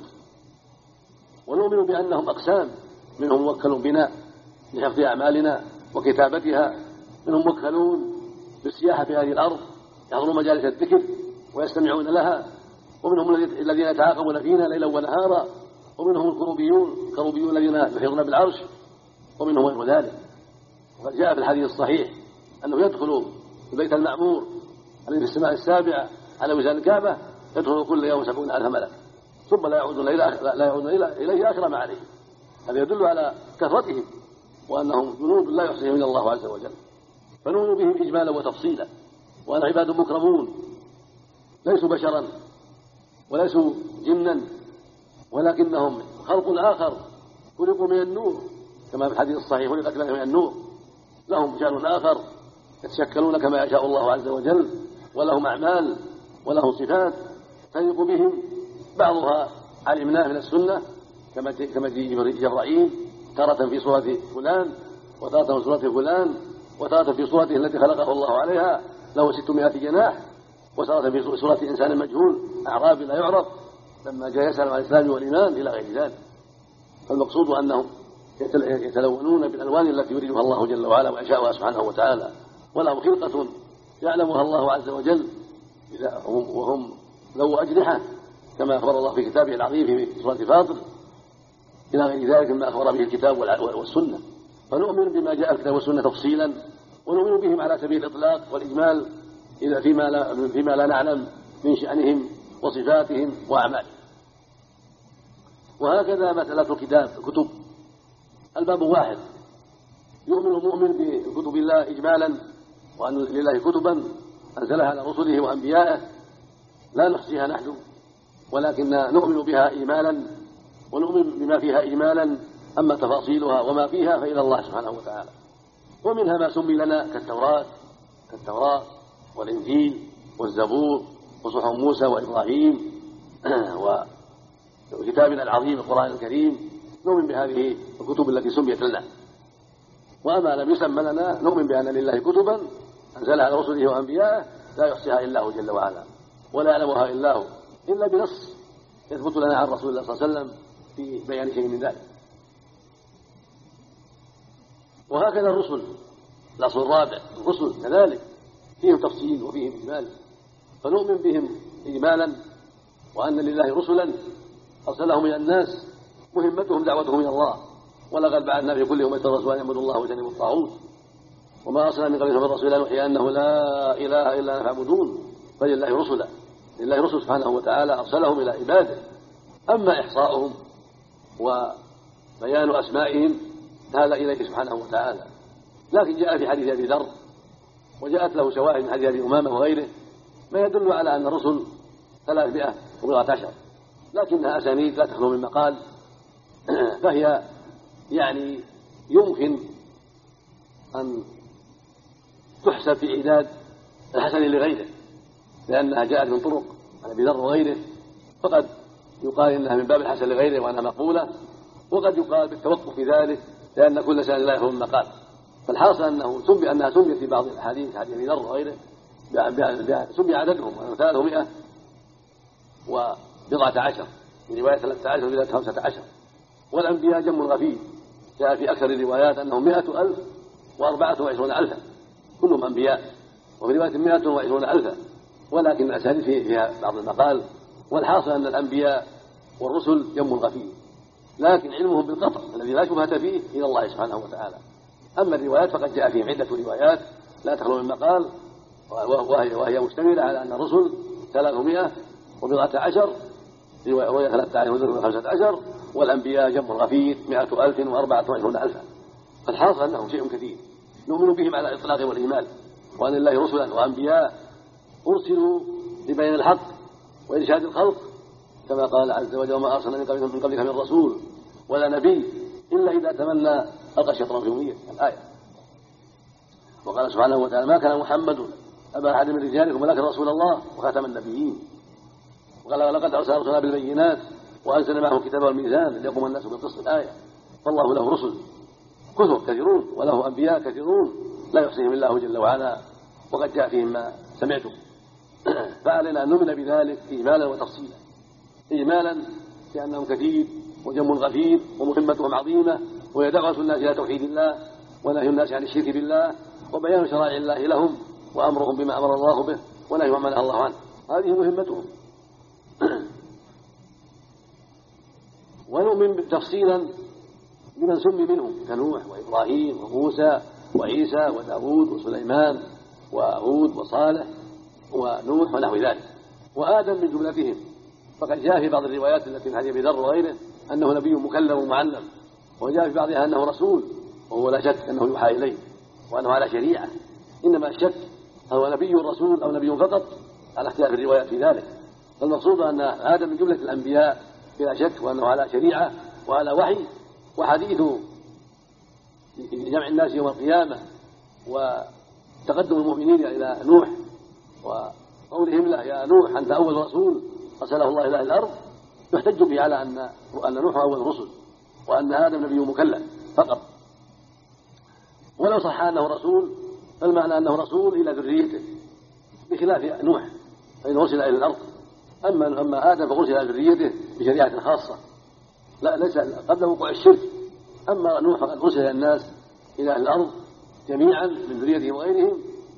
ونؤمن بأنهم أقسام: منهم موكل بنا لحفظ أعمالنا وكتابتها، منهم موكلون بالسياحة في هذه الأرض يحضرون مجالس الذكر ويستمعون لها، ومنهم الذين يتعاقبون فينا ليلا ونهارا، ومنهم الكروبيون الذين يحيطون بالعرش، ومنهم غير ذلك. وقد جاء في الحديث الصحيح أنه يدخل البيت المعمور الذي في السماء السابعة على وزن الكعبة، يدخل كل يوم 70,000 ملك ثم لا يعودون إليه آخر ما عليه. هذا يدل على كثرتهم وأنهم جنود لا يحصيهم إلا الله عز وجل. فنؤمن بهم إجمالا وتفصيلا، وأن عباد مكرمون ليسوا بشرا وليسوا جنا، ولكنهم خلق آخر خلقوا من النور، كما في الحديث الصحيح: خلقت من النور. لهم شأن آخر يتشكلون كما يشاء الله عز وجل، ولهم أعمال ولهم صفات تليق بهم، بعضها علمناه من السنة كما جبرائيل تارة في صورة فلان وتارة في صورة فلان وتارة في صورته التي خلقه الله عليها له 600 جناح، وتارة في صورة إنسان مجهول أعرابي لا يعرف لما جاء يسأل عن الإسلام والإيمان إلى غير ذلك. فالمقصود أنهم يتلونون بالألوان التي يريدها الله جل وعلا ويشاءها سبحانه وتعالى، ولهم خلقة يعلمها الله عز وجل، وهم ذو أجنحة كما أخبر الله في كتابه العظيم في سورة فاطر إلى غير ذلك مما أخبر به الكتاب والسنة. فنؤمن بما جاء الكتاب والسنة تفصيلا، ونؤمن بهم على سبيل الإطلاق والإجمال فيما لا نعلم من شأنهم وصفاتهم وأعمالهم. وهكذا مسألة الكتب الباب واحد: يؤمن المؤمن بكتب الله إجمالا، وأن لله كتبا أنزلها على رسله وأنبيائه لا نحصيها نحن، ولكن نؤمن بها إيمانا ونؤمن بما فيها إجمالا. أما تفاصيلها وما فيها فإلى الله سبحانه وتعالى. ومنها ما سمي لنا كالتوراة والإنجيل والزبور وصحف موسى وإبراهيم وكتابنا العظيم القرآن الكريم، نؤمن بهذه الكتب التي سميت لنا. وأما لم يسمى لنا نؤمن بأن لله كتبا أنزلها على رسله وأنبيائه لا يحصيها إلا هو جل وعلا، ولا يعلمها إلا هو، إلا بنص يثبت لنا عن رسول الله صلى الله عليه وسلم في بيان شيء من ذلك. وهكذا الرسل، الأصل الرابع: الرسل كذلك فيهم تفصيل وفيهم إجمال، فنؤمن بهم إجمالا، وأن لله رسلا أرسلهم إلى الناس مهمتهم دعوتهم إلى الله، ولقد بعثنا في كل أمة رسولا أن يعبدوا الله واجتنبوا الطاغوت، وما أرسلنا من قبلك من رسول يوحي أنه لا إله إلا أنا فاعبدون. فلله رسلا، لله رسل سبحانه وتعالى أرسلهم إلى عباده. أما إحصاؤهم وبيان أسمائهم هذا إليه سبحانه وتعالى. لكن جاء في حديث أبي ذر وجاءت له شواهد من حديث أبي أمامة وغيره ما يدل على أن الرسل 314، لكنها أسانيد لا تخلو من مقال، فهي يعني يمكن أن تحسب في عداد الحسن لغيره، لأنها جاءت من طرق عن أبي ذر وغيره، فقد يقال إنها من باب الحسن لغيره وأنها مقبولة، وقد يقال بالتوقف في ذلك لأن كل سند لا يخلو من مقال. فالحاصل أنها سميت في بعض الأحاديث حديث أبي ذر وغيره سمي عددهم 314 من رواية 13 إلى 15. والأنبياء جم غفير، جاء في أكثر الروايات أنهم 124,000 كلهم أنبياء، وفي رواية 120,000، ولكن الأسانيد فيها بعض المقال. والحاصل أن الأنبياء والرسل جم غفير، لكن علمهم بالقطع الذي لا شبهة فيه إلى الله سبحانه وتعالى. أما الروايات فقد جاء فيهم عدة روايات لا تخلو من مقال، وهي مشتملة على أن الرسل 314 رواية 13 و15، والأنبياء جم غفير 124,000. فالحاصل أنهم شيء كثير، نؤمن بهم على الإطلاق والإجمال، وأن لله رسلا وأنبياء أرسلوا لبيان الحق وإرشاد الخلق، كما قال عز وجل: وما أرسلنا من قبلك من رسول ولا نبي إلا إذا تمنى ألقى الشيطان في أمنيته، الآية. وقال سبحانه وتعالى: ما كان محمد أبا أحد من رجالكم ولكن رسول الله وخاتم النبيين. وقال: ولقد أرسلنا رسلنا بالبينات وأنزلنا معه الكتاب والميزان ليقوم الناس بالقسط، الآية. فالله له رسل كثر كثيرون وله أنبياء كثيرون لا يحصيهم الله جل وعلا، وقد جاء فيهم ما سمعتم. فعلينا أن نؤمن بذلك إجمالا وتفصيلا. إجمالا لأنهم كثير وجم غفير ومهمتهم عظيمة، وهي دعوة الناس إلى توحيد الله ونهي الناس عن الشرك بالله وبيان شرائع الله لهم وأمرهم بما أمر الله به ونهي عما نهى الله عنه، هذه مهمتهم. ونؤمن تفصيلا بمن سمي منهم كنوح وإبراهيم وموسى وعيسى وداود وسليمان وهود وصالح ونوح ونحو ذلك، وآدم من جملتهم. فقد جاء في بعض الروايات التي من حديث أبي ذر وغيره أنه نبي مكلم ومعلم، وجاء في بعضها أنه رسول، وهو لا شك أنه يوحى إليه وأنه على شريعة. إنما الشك هو نبي رسول أو نبي فقط على اختلاف الروايات في ذلك. فالمقصود أن آدم من جملة الأنبياء بلا شك، وأنه على شريعة وعلى وحي. وحديث جمع الناس يوم القيامة وتقدم المؤمنين إلى نوح وقولهم له: يا نوح أنت أول رسول أرسله الله إلى الأرض، يحتج به على أن نوح أول الرسل وأن آدم نبي مكلم فقط. ولو صح أنه رسول فالمعنى أنه رسول إلى ذريته، بخلاف نوح فإنه أرسل إلى الأرض. أما آدم فأرسل إلى ذريته بشريعة خاصة، لا ليس قبل وقوع الشرك. أما نوح فقد أرسل إلى الناس إلى الأرض جميعا من ذريتهم وغيرهم،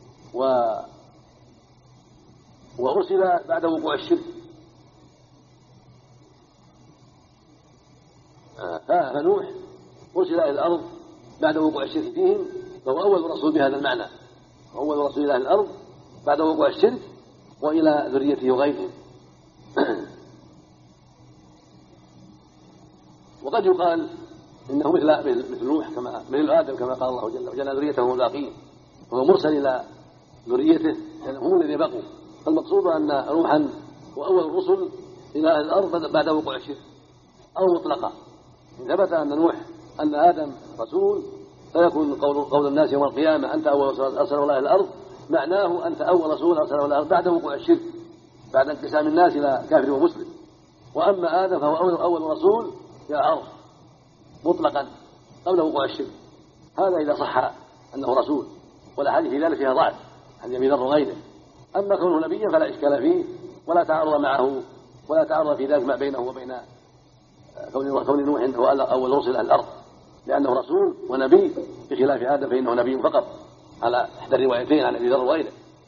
وأرسل بعد وقوع الشرك. فنوح أرسل إلى الأرض بعد وقوع الشرك فيهم، فهو أول رسول بهذا المعنى، أول رسول إلى الأرض بعد وقوع الشرك وإلى ذريته وغيرهم. وقد يقال إنه مثل نوح مثل آدم، كما قال الله جل وعلا: ذريته باقين، وهو مرسل إلى ذريته لأنهم هم الذين بقوا. فالمقصود أن نوحا هو أول الرسل إلى الأرض بعد وقوع الشرك، أو مطلقا. إن ثبت أن آدم رسول فيكون قول الناس يوم القيامة: أنت أول رسول أرسله الله إلى الأرض، معناه أنت أول رسول أرسله إلى الأرض بعد وقوع الشرك، بعد انقسام الناس إلى كافر ومسلم. وأما آدم فهو أول رسول إلى الأرض مطلقا قبل وقوع الشرك. هذا إذا صح أنه رسول، والأحاديث في ذلك فيها ضعف عن أبي ذر وغيره. أما كونه نبيا فلا إشكال فيه، ولا تعارض معه، ولا تعارض في ذلك ما بينه وبين كون نوح هو أول رسل إلى الأرض، لأنه رسول ونبي، بخلاف آدم فإنه نبي فقط على إحدى الروايتين عن أبي ذر وغيره.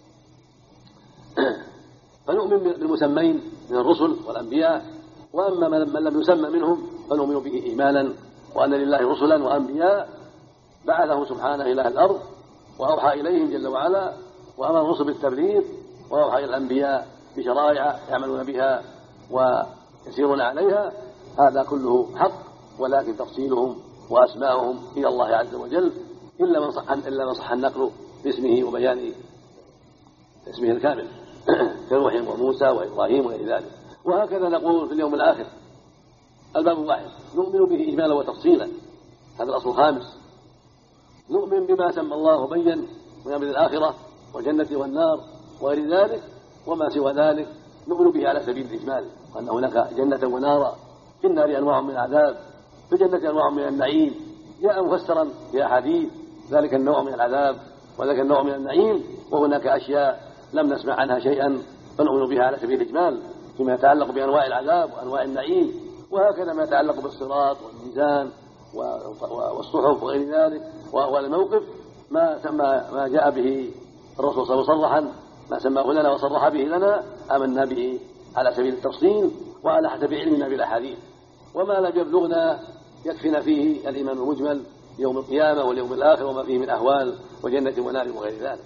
فنؤمن بالمسمين من الرسل والأنبياء. وأما من لم يسمى منهم فنؤمن به إيمانا، وأن لله رسلا وأنبياء بعثه سبحانه إلى الأرض وأوحى إليهم جل وعلا، وأمر الرسل بالتبليغ، وأوحى إلى الأنبياء بشرائع يعملون بها ويسيرون عليها. هذا كله حق، ولكن تفصيلهم وأسماءهم إلى الله عز وجل، إلا من صح النقل باسمه وبيان اسمه الكامل كنوح وموسى وإبراهيم وغير ذلك. وهكذا نقول في اليوم الآخر، الباب واحد، نؤمن به إجمالا وتفصيلا، هذا الأصل الخامس. نؤمن بما سمى الله وبين من أمر الآخرة والجنة والنار وغير ذلك، وما سوى ذلك نؤمن به على سبيل الإجمال، وأن هناك جنة ونارا، في النار أنواع من العذاب، في الجنة أنواع من النعيم، جاء مفسرا في أحاديث ذلك النوع من العذاب وذلك النوع من النعيم. وهناك أشياء لم نسمع عنها شيئا فنؤمن بها على سبيل الإجمال فيما يتعلق بأنواع العذاب وأنواع النعيم، وهكذا ما يتعلق بالصراط والميزان والصحف وغير ذلك وأهوال الموقف، ما جاء به الرسول صلى الله عليه وسلم صرحا، ما سماه لنا وصرح به لنا، آمنا به على سبيل التفصيل وعلى حسب علمنا بالأحاديث. وما لم يبلغنا يكفينا فيه الإيمان المجمل يوم القيامة واليوم الآخر وما فيه من أهوال وجنة ونار وغير ذلك.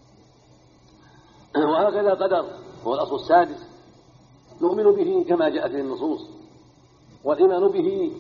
وهكذا قدر هو الأصل السادس، نؤمن به كما جاءت به النصوص. والإيمان به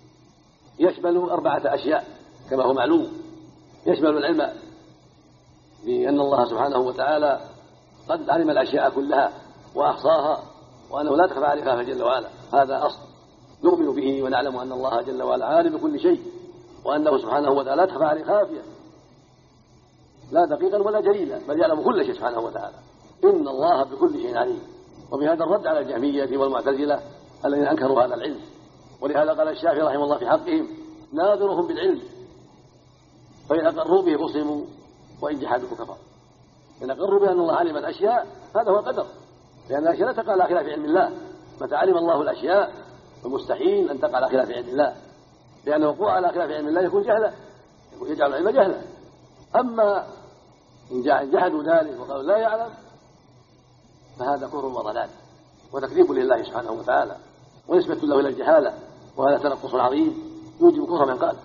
يشمل 4 أشياء كما هو معلوم: يشمل العلم لأن الله سبحانه وتعالى قد علم الأشياء كلها وأحصاها، وأنه لا تخفى عليه خافية جل وعلا. هذا أصل نؤمن به ونعلم أن الله جل وعلا عالم بكل شيء، وأنه سبحانه وتعالى لا تخفى عليه خافية لا دقيقا ولا جليلا، بل يعلم كل شيء سبحانه وتعالى. إن الله بكل شيء عليم. وبهذا الرد على الجهمية والمعتزلة الذين أنكروا هذا العلم. ولهذا قال الشافعي رحمه الله في حقهم: ناظرهم بالعلم، فإن أقروا به بصموا وإن جحدوا كفروا. إن أقروا بأن الله علم الأشياء هذا هو القدر، لأن الأشياء لا تقع على خلاف علم الله. متى علم الله الأشياء فمستحيل أن تقع على خلاف علم الله، لأن الوقوع على خلاف علم الله يكون جهلا، يجعل العلم جهلا. أما إن جحدوا ذلك وقالوا لا يعلم فهذا كفر وضلال وتكذيب لله سبحانه وتعالى ونسبة له إلى الجهالة، وهذا تنقص عظيم يوجب كفر من قال.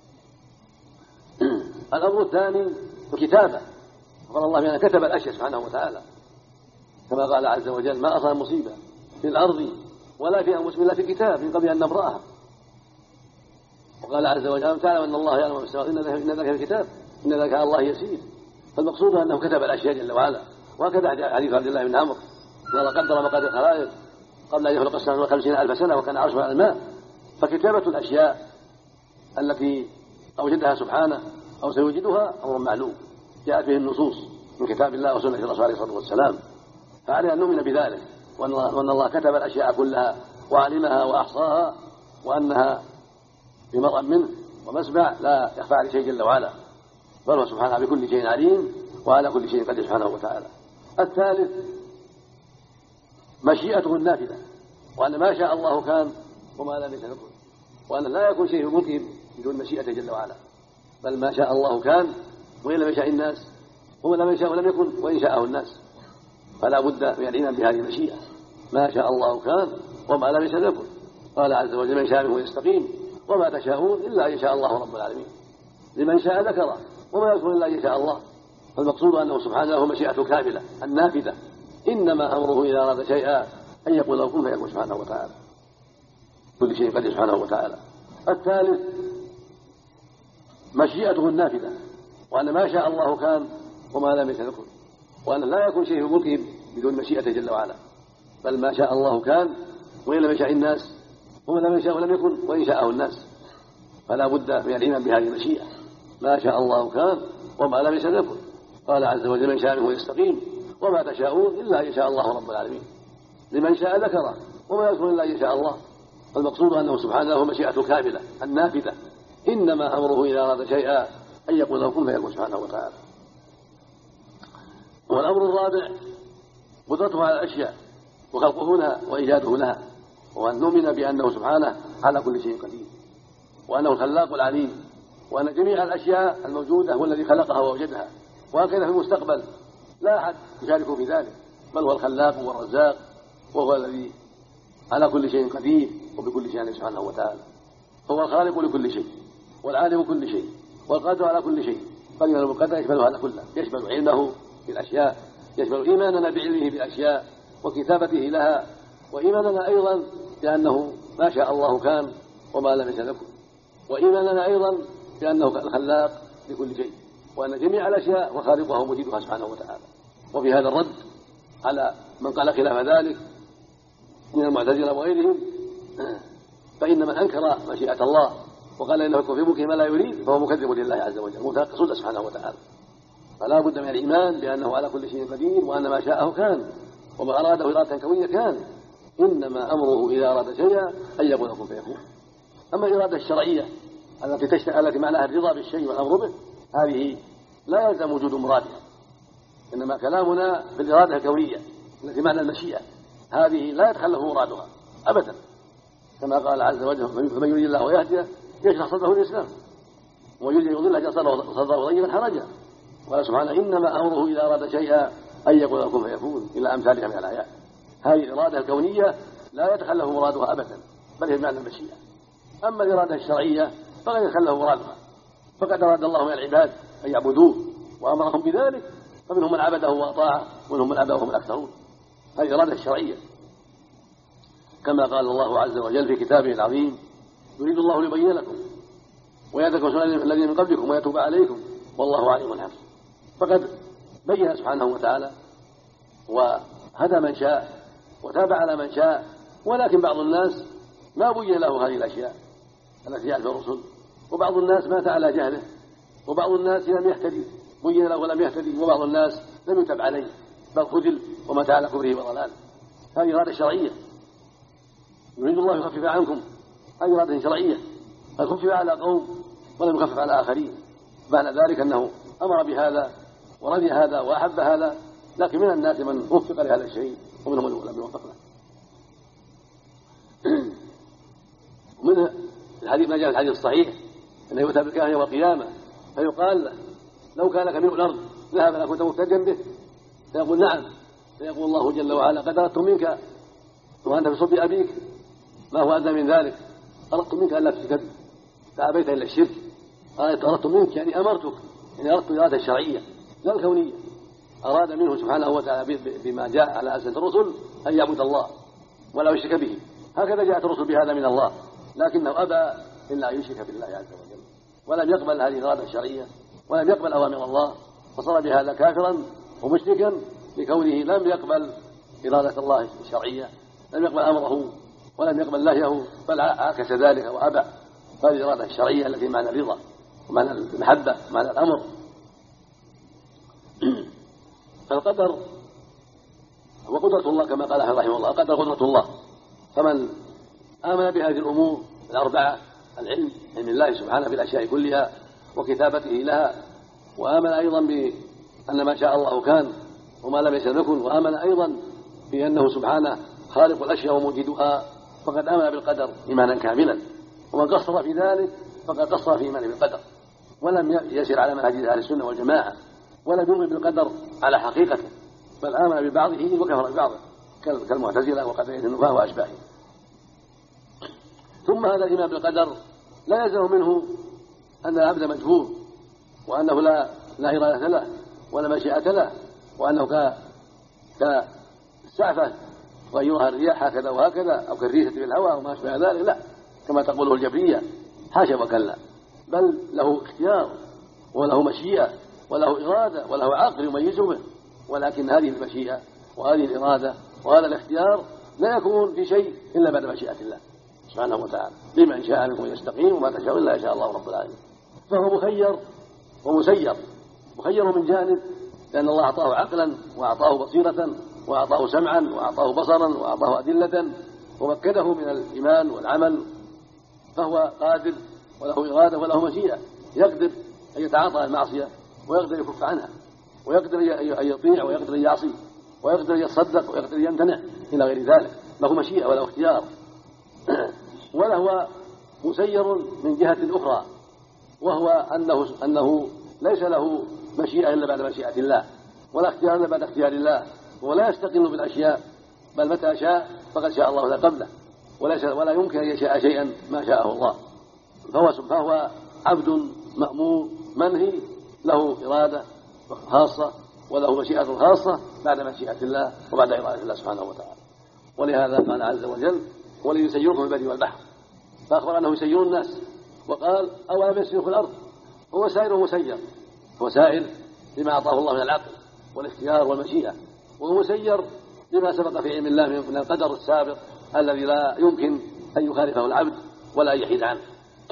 الأمر الثاني الكتابة. قال الله بأن كتب الأشياء سبحانه وتعالى، كما قال عز وجل: ما أصاب مصيبة في الأرض ولا في أنفسكم إلا في كتاب من قبل أن نبرأها. وقال عز وجل: تعلم أن الله يعلم ما في السماوات إن ذلك في الكتاب إن ذلك على الله يسير. فالمقصود أنه كتب الأشياء جل وعلا. وهكذا حديث عبد الله بن عمرو: إن الله قدر مقادير الخلائق قبل أن يخلق السماوات 50,000 سنة وكان عرشه على الماء. فكتابة الأشياء التي أوجدها سبحانه أو سيوجدها أمر معلوم جاءت به النصوص من كتاب الله وسنة الرسول عليه الصلاة والسلام. فعلينا أن نؤمن بذلك، وأن الله كتب الأشياء كلها وعلمها وأحصاها، وأنها بمرأ منه ومسمع لا يخفى عليه شيء جل وعلا، بل هو سبحانه بكل شيء عليم وعلى كل شيء قدير سبحانه وتعالى. الثالث مشيئته النافذة، وأن ما شاء الله كان وما لم يشأ يكن، وأن لا يكون شيء ممكن بدون مشيئته جل وعلا، بل ما شاء الله كان وإن لم يشاء الناس، وما لم يشاء ولم يكن وإن شاءه الناس. فلا بد من الإيمان بهذه المشيئة، ما شاء الله كان وما لم يشاء يكن. قال عز وجل: من شاء منه يستقيم وما تشاءون إلا أن يشاء الله رب العالمين. لمن شاء ذكره وما يكون إلا أن يشاء الله. فالمقصود أنه سبحانه له مشيئة كاملة النافذة، إنما أمره إذا أراد شيئا أن يقول له كن فيكون سبحانه وتعالى، كل شيء قدير سبحانه وتعالى. الثالث مشيئته النافذة، وأن ما شاء الله كان وما لم يشاء يكن، وأن لا يكون شيء في ملكه بدون مشيئته جل وعلا، بل ما شاء الله كان وإن لم يشاء الناس، وما لم يشاء ولم يكن وإن شاءه الناس. فلا بد من الإيمان بهذه المشيئة، ما شاء الله كان وما لم يشاء يكن. قال عز وجل: من شاء منه يستقيم وما تشاءون إلا أن يشاء الله رب العالمين. لمن شاء ذكره وما يكون إلا أن يشاء الله. فالمقصود أنه سبحانه له مشيئة كاملة النافذة، إنما أمره إذا أراد شيئا أن يقول له كن فيكون سبحانه وتعالى. والأمر الرابع قدرته على الأشياء وخلقه لها وإيجاده لها، وأن نؤمن بأنه سبحانه على كل شيء قدير، وأنه الخلاق العليم، وأن جميع الأشياء الموجودة هو الذي خلقها وأوجدها. وهكذا في المستقبل لا أحد يشاركه في ذلك، بل هو الخلاق والرزاق، وهو الذي على كل شيء قدير وبكل شيء سبحانه وتعالى. هو الخالق لكل شيء والعالم كل شيء والقادر على كل شيء. فالإيمان بالقدر يشمل هذا كله، يشمل علمه بالأشياء، يشمل إيماننا بعلمه بالأشياء وكتابته لها، وإيماننا أيضا بأنه ما شاء الله كان وما لم يشاء يكن، وإيماننا أيضا بأنه الخلاق لكل شيء، وأن جميع الأشياء وخالقها ومجيدها سبحانه وتعالى. وفي هذا الرد على من قال خلاف ذلك من المعتزلة وغيرهم، فإن من أنكر مشيئة الله وقال إنه يكون في ملكه ما لا يريد فهو مكذب لله عز وجل متناقض سبحانه وتعالى. فلا بد من الإيمان بأنه على كل شيء قدير، وأن ما شاءه كان وما أراده إرادة كونية كان، إنما أمره إذا أراد شيئا أن يقول له كن فيكون. أما الإرادة الشرعية التي معناها الرضا بالشيء والأمر به، هذه لا يلزم وجود مرادها، إنما كلامنا في الإرادة الكونية التي معنى المشيئة، هذه لا يتخلف مرادها أبدا، كما قال عز وجل: فمن يريد الله يهديه يشرح صدره للإسلام ومن يريد يضله يجعل صدره ضيقا حرجا. قال سبحانه: إنما أمره إذا أراد شيئا أن يقول له كن فيكون، إلى أمثالها من الآيات. هذه الإرادة الكونية لا يتخلف مرادها أبدا، بل هي بمعنى المشيئة. أما الإرادة الشرعية فقد يتخلف مرادها، فقد أراد الله من العباد أن يعبدوه وأمرهم بذلك، فمنهم من عبده وأطاعه ومنهم من عبده وهم الأكثرون. هذه الإرادة الشرعية، كما قال الله عز وجل في كتابه العظيم: يريد الله ليبين لكم ويهديكم سنن الذين من قبلكم ويتوب عليكم والله عليم حكيم. فقد بين سبحانه وتعالى وهدى من شاء وتابع على من شاء، ولكن بعض الناس ما بين له هذه الأشياء التي جاءت في الرسل، وبعض الناس مات على جهله، وبعض الناس لم يهتدي بين له ولم يهتدي، وبعض الناس لم يتب عليه بل خذل ومات على كفره وضلاله. هذه إرادة شرعية يريد الله يخفف عنكم، هذه إرادة شرعية قد خفف على قوم ولم يخفف على آخرين، معنى ذلك أنه أمر بهذا ورضي هذا وأحب هذا، لكن من الناس من وفق لهذا الشيء ومنهم من لم يوفق له. ومن الحديث ما جاء في الحديث الصحيح أنه يؤتى بالكاهن يوم القيامة فيقال له لو كان لك ملء الأرض ذهبا لكنت مفتديا به؟ فيقول نعم، فيقول الله جل وعلا قد أردت منك وأنت في صلب أبيك ما هو أدنى من ذلك، أردت منك ألا تشرك فأبيت إلا الشرك. أردت منك يعني أمرتك، يعني أردت الإرادة الشرعية لا الكونية. أراد منه سبحانه وتعالى بما جاء على ألسنة الرسل أن يعبد الله ولا يشرك به، هكذا جاءت الرسل بهذا من الله، لكنه أبى إلا أن يشرك بالله عز وجل ولم يقبل هذه الإرادة الشرعية ولم يقبل أوامر الله، فصار بهذا كافرا ومشركا لكونه لم يقبل إرادة الله الشرعية، لم يقبل أمره ولم يقبل نهيه، بل عكس ذلك وأبى هذه الإرادة الشرعية التي معنى الرضا ومعنى المحبة ومعنى الأمر. فالقدر هو قدرة الله كما قال رحمه الله، القدر قدرة الله، فمن آمن بهذه الأمور الأربعة: العلم، علم الله سبحانه بالأشياء كلها وكتابته لها، وآمن أيضا بأن ما شاء الله كان وما لم يشأ يكن، وآمن أيضا بأنه سبحانه خالق الأشياء وموجدها، فقد آمن بالقدر إيمانا كاملا. ومن قصر في ذلك فقد قصر في إيمانه بالقدر ولم يسير على منهج أهل السنة والجماعة، ولم يؤمن بالقدر على حقيقته، بل آمن ببعضه وكفر ببعضه كالمعتزلة وقدرية النفاة وأشباههم. ثم هذا الإيمان بالقدر لا يلزم منه أن العبد مجبور، وأنه لا إرادة له ولا مشيئة له، وأنه كالسعفة غيرها الرياح هكذا وهكذا، أو كالريشة في الهواء وما أشبه ذلك، لا كما تقوله الجبرية، حاشا وكلا، بل له اختيار وله مشيئة وله إرادة وله عقل يميز به، ولكن هذه المشيئة وهذه الإرادة وهذا الاختيار لا يكون في شيء إلا بعد مشيئة الله سبحانه وتعالى. لمن شاء منكم يستقيم وما تشاء إلا يشاء الله رب العالمين. فهو مخير ومسير، مخير من جانب لأن الله أعطاه عقلا وأعطاه بصيرة وأعطاه سمعا وأعطاه بصرا وأعطاه أدلة ومكنه من الإيمان والعمل، فهو قادر وله إرادة وله مشيئة، يقدر أن يتعاطى المعصية ويقدر يكف عنها، ويقدر أن يطيع ويقدر أن يعصي، ويقدر أن يتصدق ويقدر أن يمتنع إلى غير ذلك، له مشيئة وله اختيار. وله مسير من جهة أخرى، وهو أنه ليس له مشيئة إلا بعد مشيئة الله، ولا اختيار إلا بعد اختيار الله، ولا يستقل بالأشياء، بل متى شاء فقد شاء الله لا قبله، ولا يمكن أن يشاء شيئا ما شاءه الله. فهو عبد مأمور منهي، له إرادة خاصة وله مشيئة خاصة بعد مشيئة الله وبعد إرادة الله سبحانه وتعالى. ولهذا قال عز وجل: وليسيركم في البر والبحر، فأخبر أنه يسير الناس، وقال: أولم يسيروا في الأرض. هو سائر ومسير، هو سائر لما أعطاه الله من العقل والاختيار والمشيئة، وهو مسير لما سبق في علم الله من القدر السابق الذي لا يمكن أن يخالفه العبد ولا يحيد عنه.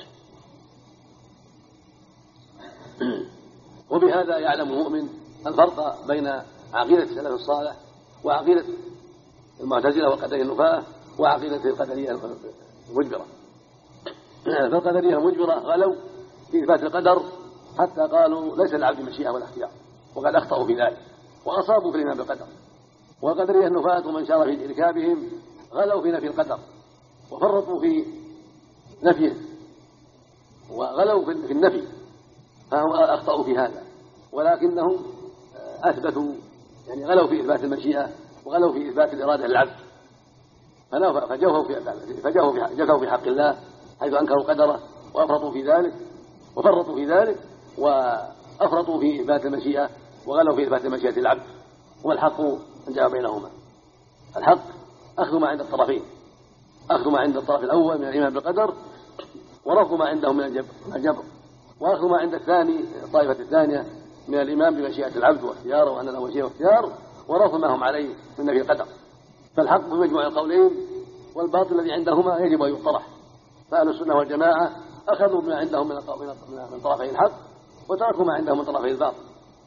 وبهذا يعلم المؤمن الفرق بين عقيدة السلف الصالح وعقيدة المعتزلة والقدرية النفاة وعقيدة القدرية المجبرة. فالقدرية المجبرة غلوا في إثبات القدر حتى قالوا ليس للعبد مشيئة ولا اختيار، وقد أخطأوا في ذلك وأصابوا في الإيمان بالقدر. والقدرية النفاة ومن شار في إركابهم غلوا في نفي القدر وفرطوا في نفيه وغلوا في النفي، فهم أخطأوا في هذا، ولكنهم أثبتوا يعني غلوا في إثبات المشيئة وغلوا في إثبات الإرادة للعبد، فجفوا في حق الله حيث أنكروا قدره وأفرطوا في ذلك وأفرطوا في إثبات المشيئة وغلوا في إثبات مشيئة العبد. والحق أن جاء بينهما. الحق أخذ ما عند الطرفين، أخذ ما عند الطرف الأول من الإيمان بالقدر، ورفض ما عندهم من الجبر، وأخذ ما عند الثاني الطائفة الثانية من الإيمان بمشيئة العبد واختياره وأن له مشيئة واختيار، ورفض ما هم عليه من نفي القدر. فالحق بمجموع القولين، والباطل الذي عندهما يجب أن يطرح. فأهل السنة والجماعة أخذوا بما عندهم من طرفي الحق، وتركوا ما عندهم من طرفي الباطل.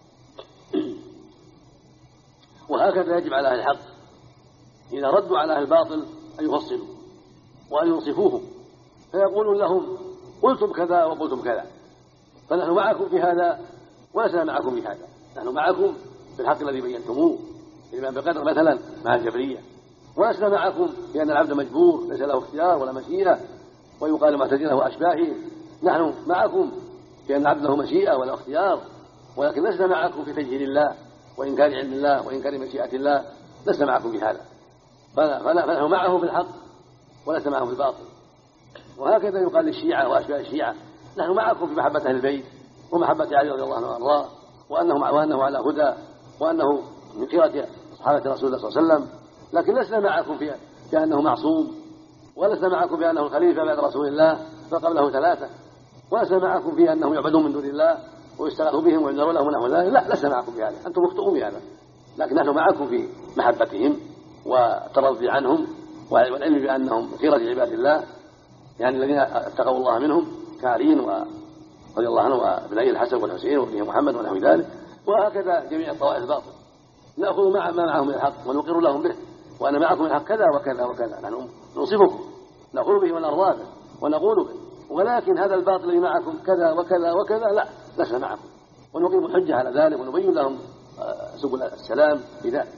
وهكذا يجب على أهل الحق إذا ردوا على أهل الباطل أن يفصلوا وأن ينصفوهم، فيقولون لهم قلتم كذا وقلتم كذا، فنحن معكم في هذا ولسنا معكم في هذا. نحن معكم في الحق الذي بينتموه الإيمان بقدر مثلا مع الجبرية، ولسنا معكم في أن العبد مجبور ليس له اختيار ولا مشيئة ويقال معتزلة وأشباههم. نحن معكم في أن العبد له مشيئة ولا اختيار، ولكن لسنا معكم في تجهيل الله وإنكار علم الله وإنكار مشيئة الله، لسنا معكم في هذا. فنحن معه في الحق ولسنا معه في الباطل. وهكذا يقال للشيعة وأشباه الشيعة نحن معكم في محبة أهل البيت ومحبة علي رضي الله عنه وأرضاه، وأنه على هدى، وأنه من خيرة صحابة رسول الله صلى الله عليه وسلم، لكن لسنا معكم في أنه معصوم، ولسنا معكم بأنه الخليفة بعد رسول الله فقبله 3، ولسنا معكم في أنهم يعبدون من دون الله ويستغاث بهم وينذرون لهم ونحو ذلك. لا، لسنا معكم في هذا، أنتم مخطئون بهذا، لكن نحن معكم في محبتهم والترضي عنهم والعلم بأنهم خيرة عباد الله، يعني الذين اتقوا الله منهم كعلي رضي الله عنه وابني الحسن والحسين وابنه محمد ونحو ذلك. وهكذا جميع الطوائف الباطل نأخذ ما معهم من الحق ونقر لهم به، وأنا معكم من الحق كذا وكذا وكذا، نحن نوصفكم نقول به ونرضى به ونقول به، ولكن هذا الباطل الذي معكم كذا وكذا وكذا لا، لسنا معكم، ونقيم الحجة على ذلك ونبين لهم سبل السلام بذلك.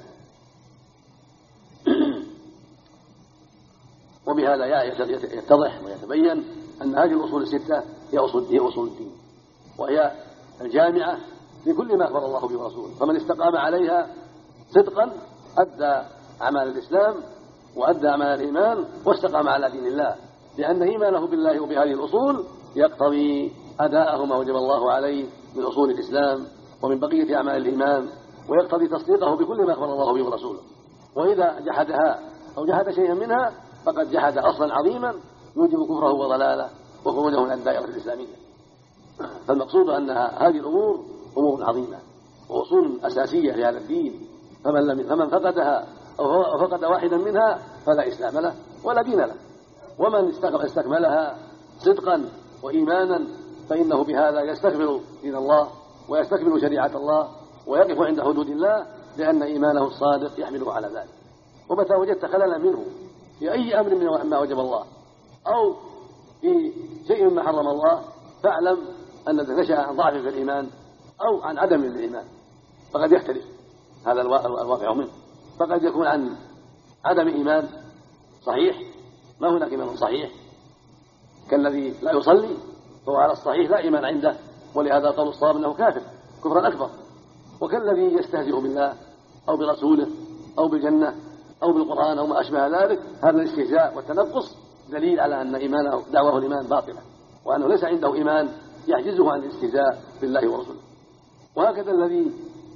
وبهذا يتضح ويتبين أن هذه الأصول ال6 هي أصول الدين، وهي الجامعة لكل ما أخبر الله به ورسوله، فمن استقام عليها صدقا أدى أعمال الإسلام وأدى أعمال الإيمان واستقام على دين الله، لأن إيمانه بالله وبهذه الأصول يقتضي أداءه ما وجب الله عليه من أصول الإسلام ومن بقية أعمال الإيمان، ويقتضي تصديقه بكل ما أخبر الله به ورسوله. وإذا جحدها أو جحد شيئا منها فقد جحد أصلا عظيما يوجب كفره وضلاله وخروجه من الدائرة الإسلامية. فالمقصود أن هذه الأمور أمور عظيمة وأصول أساسية لهذا الدين، فمن فقدها أو فقد واحدا منها فلا إسلام له ولا دين له، ومن استكملها صدقا وإيمانا فإنه بهذا يستكمل دين الله ويستكمل شريعة الله ويقف عند حدود الله، لأن إيمانه الصادق يحمله على ذلك. ومتى وجدت خللا منه في أي أمر مما وجب الله أو في شيء مما حرم الله فاعلم أن نشأ عن ضعف في الإيمان أو عن عدم الإيمان، فقد يختلف هذا الواقع منه، فقد يكون عن عدم إيمان صحيح، ما هناك إيمان صحيح كالذي لا يصلي فهو على الصحيح لا إيمان عنده، ولهذا قول الصواب أنه كافر كفرا أكبر، وكالذي يستهزئ بالله أو برسوله أو بالجنة أو بالقرآن أو ما أشبه ذلك، هذا الاستهزاء والتنقص دليل على أن إيمانه دعواه الإيمان باطلة، وأنه ليس عنده إيمان يحجزه عن الاستهزاء بالله ورسوله. وهكذا الذي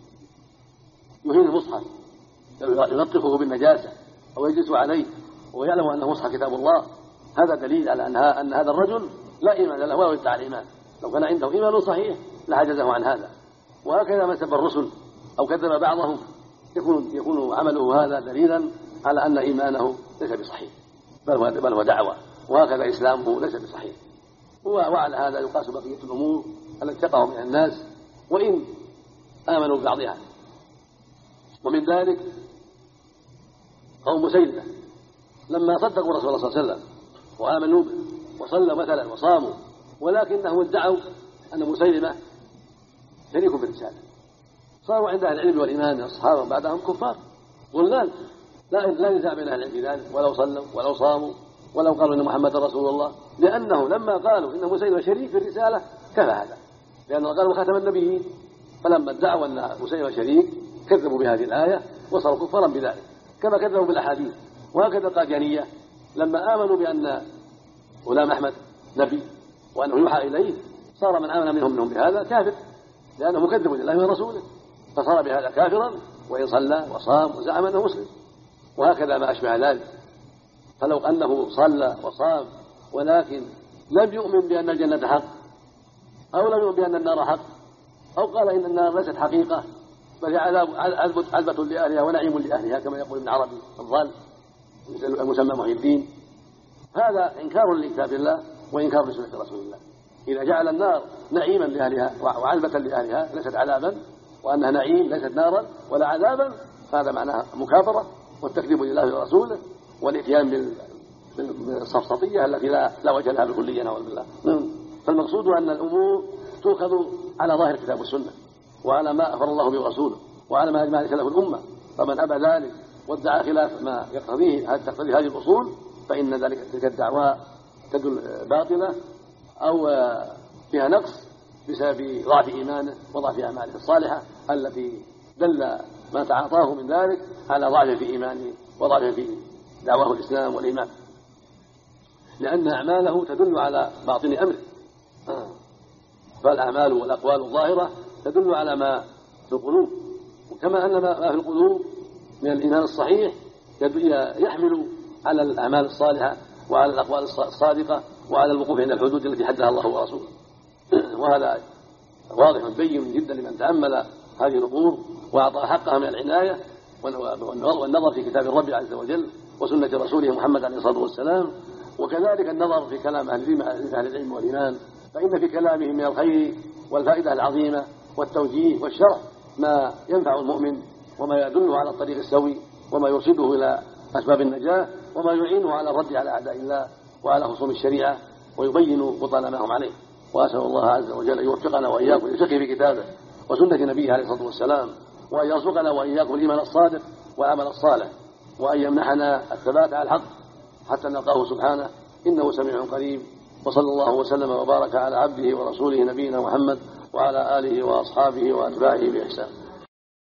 يهين المصحف يلطخه بالنجاسة أو يجلس عليه ويعلم أنه مصحف كتاب الله، هذا دليل على أن هذا الرجل لا إيمان له ولا يدعي الإيمان، لو كان عنده إيمان صحيح لحجزه عن هذا. وهكذا من سب الرسل أو كذب بعضهم يكون عمله هذا دليلا على أن إيمانه ليس بصحيح بل هو دعوة، وهكذا إسلامه ليس بصحيح. وعلى هذا يقاس بقية الأمور التي تقع من الناس وإن آمنوا ببعضها. ومن ذلك قوم مسيلمة لما صدقوا رسول الله صلى الله عليه وسلم وآمنوا به وصلوا مثلا وصاموا، ولكنهم ادعوا أن مسيلمة شريك في الرسالة، صاروا عند أهل العلم والإيمان الصحابة بعدهم كفار ضلال، لا نزاع بين أهل العلم في ذلك، ولو صلوا ولو صاموا ولو قالوا إن محمد رسول الله، لأنه لما قالوا إن مسيلمة شريك في الرسالة كفى هذا، لأنه قالوا خاتم النبيين، فلما ادعوا أن مسيلمة شريك كذبوا بهذه الآية وصاروا كفارا بذلك، كما كذبوا بالأحاديث. وهكذا القاديانية لما آمنوا بأن غلام أحمد نبي وأنه يوحى إليه، صار من آمن منهم بهذا كافر، لأنه مكذب لله ورسوله، فصار بهذا كافرا وإن صلى وصام وزعم أنه مسلم. وهكذا ما أشبه ذلك، فلو أنه صلى وصام ولكن لم يؤمن بأن الجنة حق أو لم يؤمن بأن النار حق أو قال إن النار ليست حقيقة بل هي عذبة لأهلها ونعيم لأهلها كما يقول ابن عربي الضال المسمى محي الدين. هذا إنكار لكتاب الله وإنكار لسنة رسول الله. إذا جعل النار نعيما لأهلها وعذبة لأهلها ليست عذابا، وأنها نعيم ليست نارا ولا عذابا، هذا معناه مكابرة والتكذيب لله ورسوله والإتيان بالصفصطية التي لا وجه لها بالكلية نعوذ بالله. فالمقصود أن الأمور تؤخذ على ظاهر الكتاب والسنة وعلى ما أخبر الله به ورسوله وعلى ما أجمع سلف الأمة. فمن أبى ذلك وادعى خلاف ما تقتضي هذه الأصول فإن تلك الدعوى تدل باطلة أو فيها نقص بسبب ضعف إيمانه وضعف أعماله الصالحة التي دل ما تعاطاه من ذلك على ضعف في إيمانه وضعف في دعواه الإسلام والإيمان، لأن أعماله تدل على باطن أمره. فالأعمال والأقوال الظاهرة تدل على ما في القلوب، وكما أن ما في القلوب من الإيمان الصحيح يحمل على الأعمال الصالحة وعلى الأقوال الصادقة وعلى الوقوف عند الحدود التي حدها الله ورسوله. وهذا واضح بين جدا لمن تأمل هذه الأمور وأعطى حقها من العناية والنظر في كتاب الرب عز وجل وسنة رسوله محمد عليه الصلاة والسلام، وكذلك النظر في كلام أهل العلم والإيمان، فإن في كلامهم من الخير والفائدة العظيمة والتوجيه والشرع ما ينفع المؤمن وما يدله على الطريق السوي وما يرشده إلى أسباب النجاة وما يعينه على الرد على أعداء الله وعلى خصوم الشريعة ويبين بطلان ما هم عليه. وأسأل الله عز وجل أن يوفقنا وإياكم للفقه في كتابه وسنة نبيه عليه الصلاة والسلام، وأن يرزقنا وإياكم الإيمان الصادق والعمل الصالح، وأن يمنحنا الثبات على الحق حتى نلقاه سبحانه إنه سميع قريب. وصلى الله وسلم وبارك على عبده ورسوله نبينا محمد وعلى آله وأصحابه وأتباعه بإحسان.